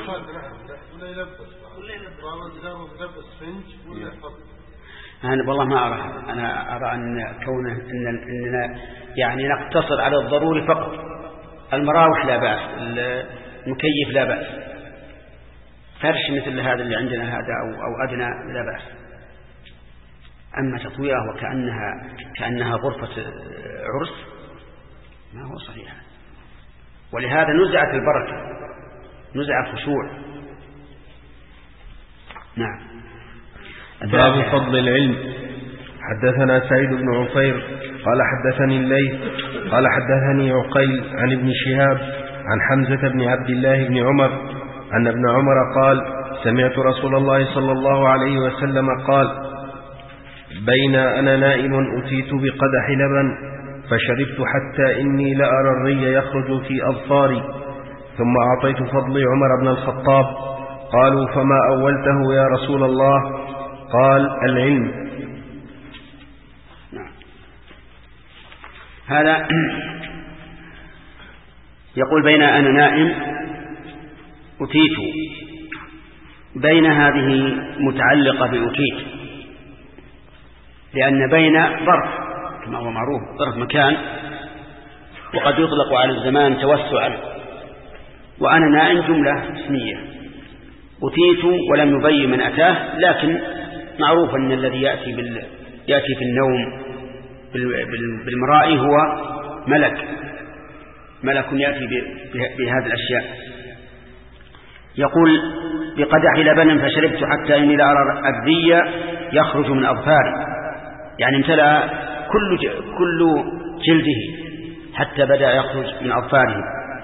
Speaker 2: أنا والله ما أرى. أنا أرى أن كونه أننا يعني نقتصر على الضروري فقط. المراوح لا بأس، المكيف لا بأس، فرش مثل هذا اللي عندنا هذا أو أدنى لا بأس. أما تطويرها كأنها غرفة عرس ما هو صحيح. ولهذا نزعت البركة، نزع الخشوع. نعم.
Speaker 5: باب فضل العلم. حدثنا سعيد بن عفير قال حدثني الليث قال حدثني عقيل عن ابن شهاب عن حمزة بن عبد الله بن عمر أن ابن عمر قال سمعت رسول الله صلى الله عليه وسلم قال بين أنا نائم أتيت بقدح لبن فشربت حتى إني لأرى الري يخرج في أظفاري، ثم أعطيت فضلي عمر بن الخطاب. قالوا فما أولته يا رسول الله؟ قال العلم.
Speaker 2: هذا يقول بين أنا نائم أتيت، بين هذه متعلقة بأتيت، لأن بين ظرف كما هو معروف، ظرف مكان، وقد يطلق على الزمان توسعا. وأنا نائم جملة اسمية. أتيت ولم يبين من أتاه، لكن معروف أن الذي يأتي في النوم بالمرائي هو ملك يأتي بهذه الأشياء. يقول بقدح لبن فشربت حتى إني لأرى الري يخرج من أظفاري، يعني امتلأ كل جلده حتى بدأ يخرج من أظفاره.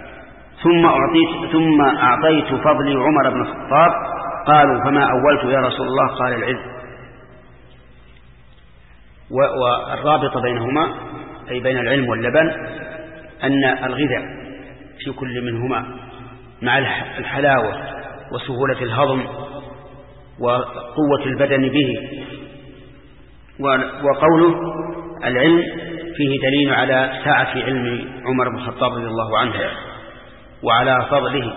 Speaker 2: ثم أعطيت فضلي عمر بن الخطاب. قالوا فما أولت يا رسول الله؟ قال العلم. والرابط بينهما أي بين العلم واللبن أن الغذاء في كل منهما مع الحلاوة وسهولة الهضم وقوة البدن به. وقوله العلم فيه دليل على سعة علم عمر بن الخطاب رضي الله عنه وعلى فضله.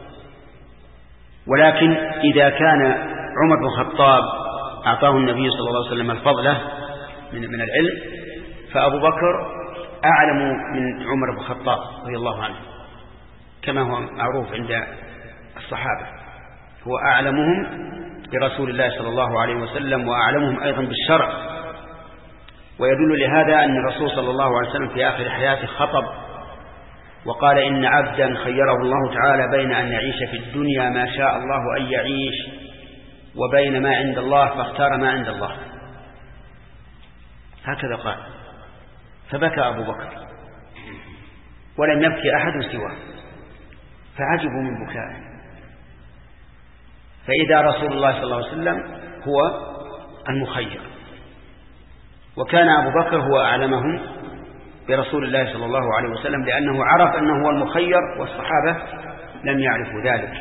Speaker 2: ولكن إذا كان عمر بن الخطاب أعطاه النبي صلى الله عليه وسلم الفضل من العلم، فأبو بكر أعلم من عمر بن الخطاب رضي الله عنه، كما هو معروف عند الصحابة، هو أعلمهم برسول الله صلى الله عليه وسلم وأعلمهم أيضا بالشرع. ويدل لهذا أن الرسول صلى الله عليه وسلم في آخر حياته خطب وقال إن عبدا خيره الله تعالى بين أن يعيش في الدنيا ما شاء الله أن يعيش وبين ما عند الله فاختار ما عند الله. هكذا قال. فبكى أبو بكر ولم يبكي أحد سواه، فعجبوا من بكائه. فإذا رسول الله صلى الله عليه وسلم هو المخير، وكان أبو بكر هو أعلمهم برسول الله صلى الله عليه وسلم، لأنه عرف أنه هو المخير والصحابة لم يعرفوا ذلك.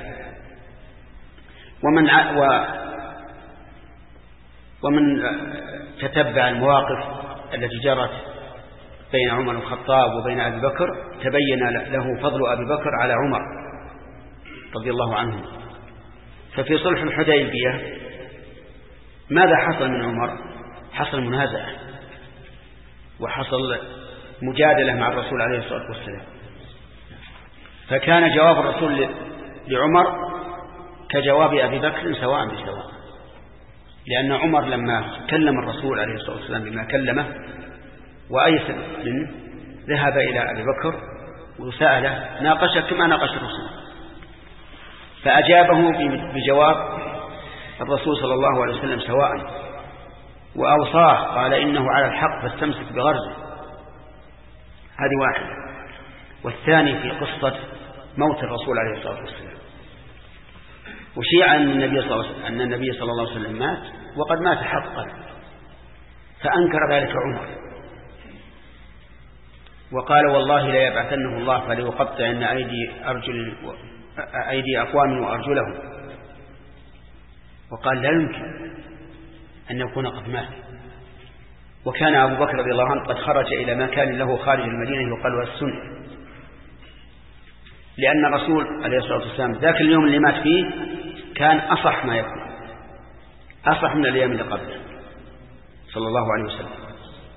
Speaker 2: ومن تتبع المواقف التي جرت بين عمر بن الخطاب وبين أبي بكر تبين له فضل أبي بكر على عمر رضي الله عنه. ففي صلح الحديبية ماذا حصل من عمر؟ حصل منازعة وحصل مجادلة مع الرسول عليه الصلاة والسلام، فكان جواب الرسول لعمر كجواب أبي بكر سواء بسواء، لأن عمر لما كلم الرسول عليه الصلاة والسلام بما كلمه وأيس منه ذهب إلى أبي بكر وسأله ناقشه كما ناقش الرسول، فأجابه بجواب الرسول صلى الله عليه وسلم سواء، وأوصاه قال إنه على الحق فاستمسك بغرزه. هذه واحدة. والثاني في قصة موت الرسول عليه الصلاة والسلام، وشيع أن النبي صلى الله عليه وسلم مات وقد مات حقا، فأنكر ذلك عمر وقال والله لا يبعثنه الله فليقطعن أيدي أقوام وأرجلهم، وقال لا يمكن أن يكون قد مات. وكان أبو بكر رضي الله عنه قد خرج إلى مكان له خارج المدينة يقال السنة، لأن الرسول عليه الصلاة والسلام ذاك اليوم اللي مات فيه كان أصح ما يكون، أصح من الأيام اللي قبله صلى الله عليه وسلم.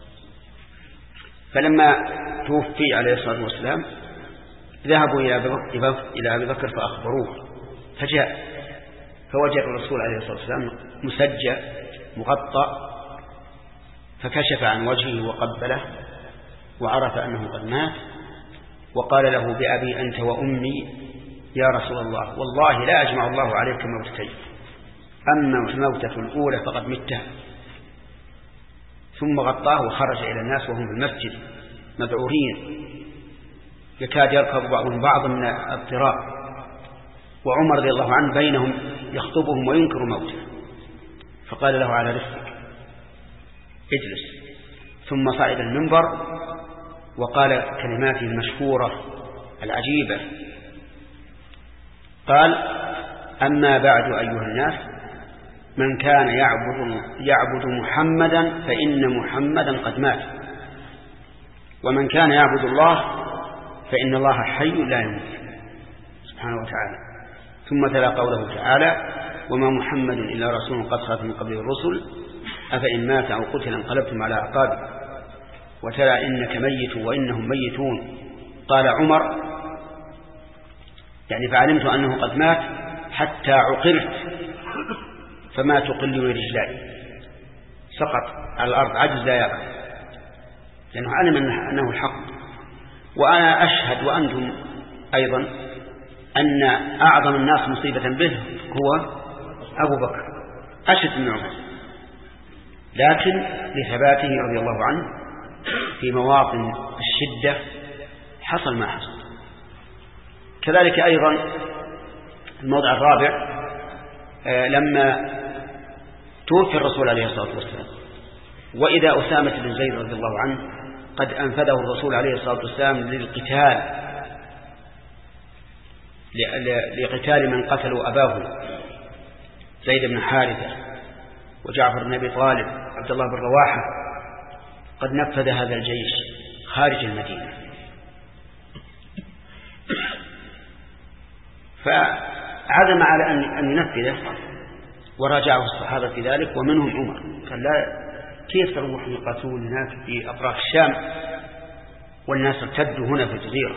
Speaker 2: فلما توفي عليه الصلاة والسلام ذهبوا إلى أبي بكر فأخبروه، فجاء فوجد الرسول عليه الصلاة والسلام مسجى مغطى، فكشف عن وجهه وقبله وعرف أنه قد مات، وقال له بأبي أنت وأمي يا رسول الله والله لا أجمع الله عليك موتتين، أما الموتة الأولى فقد متها. ثم غطاه وخرج إلى الناس وهم في المسجد مذعورين يكاد يركب بعضهم بعض من اضطراب، وعمر رضي الله عنه بينهم يخطبهم وينكر موته، فقال له على رفقك اجلس. ثم صعد المنبر وقال كلماته المشهورة العجيبة، قال أما بعد أيها الناس من كان يعبد محمدا فإن محمدا قد مات، ومن كان يعبد الله فإن الله حي لا يموت سبحانه وتعالى. ثم تلا قوله تعالى وما محمد إلا رسول قد خلت من قبله الرسل أفإن مات أو قتل انقلبتم على أعقابكم وتلا إنك ميت وإنهم ميتون. قال عمر يعني فعلمت أنه قد مات حتى عقلت فما تقلني رجلاي، سقط على الأرض عجز لا يرى، لأنه علم أنه الحق. وأنا أشهد وأنتم أيضا أن أعظم الناس مصيبة به هو أبو بكر أشد من عمر، لكن لثباته رضي الله عنه في مواطن الشدة حصل ما حصل. كذلك أيضا الموضع الرابع لما توفي الرسول عليه الصلاة والسلام وإذا أسامة بن زيد رضي الله عنه قد أنفذه الرسول عليه الصلاة والسلام لقتال من قتلوا أباه زيد بن حارثة وجعفر بن أبي طالب عبد الله بن رواحة، قد نفذ هذا الجيش خارج المدينة، فعزم على أن ينفذه وراجعه الصحابة في ذلك ومنهم عمر، قال لا كيف تروحوا يقاتلون هناك في أطراف الشام والناس ارتدوا هنا في الجزيرة؟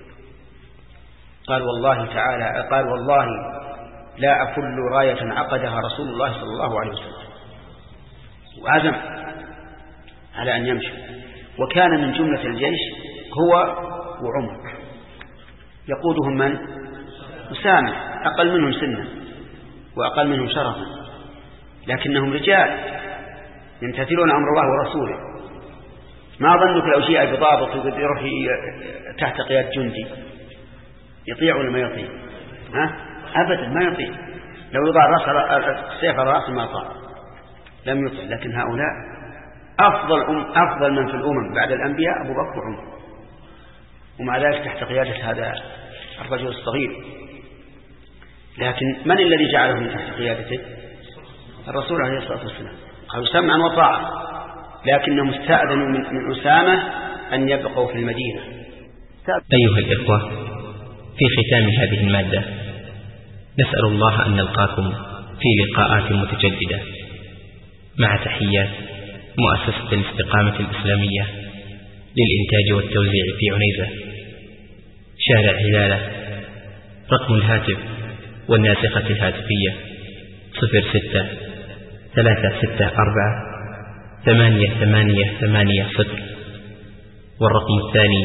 Speaker 2: قال والله لا أفل راية عقدها رسول الله صلى الله عليه وسلم، وعزم على أن يمشي. وكان من جملة الجيش هو وعمر، يقودهم من؟ أسامة أقل منهم سنا وأقل منهم شرفا، لكنهم رجال يمتثلون أمر الله ورسوله. ما ظنك لو جاء بضابط يروح تحت قيادة جندي يطيع ولا ما يطيع؟ أبدا ما يطيع، لو يضع السيف على رأسه ما طاع لم يطيع. لكن هؤلاء أفضل من في الأمم بعد الأنبياء أبو بكر وعمر، ومع ذلك تحت قيادة هذا الرجل الصغير. لكن من الذي جعلهم تحت قيادته؟ الرسول عليه الصلاة والسلام، قالوا سمعا وطاعة، لكنهم استأذنوا من أسامة أن يبقوا في المدينة.
Speaker 1: أيها الإخوة، في ختام هذه المادة نسأل الله أن نلقاكم في لقاءات متجددة، مع تحيات مؤسسة الاستقامة الإسلامية للإنتاج والتوزيع في عنيزة، شارع هلالة، رقم الهاتف والناسخة الهاتفية 06 364-8880. والرقم الثاني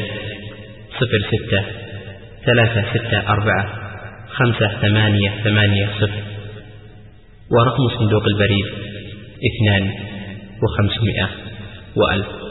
Speaker 1: 06-364-5880. ورقم صندوق البريد 2500 و1000.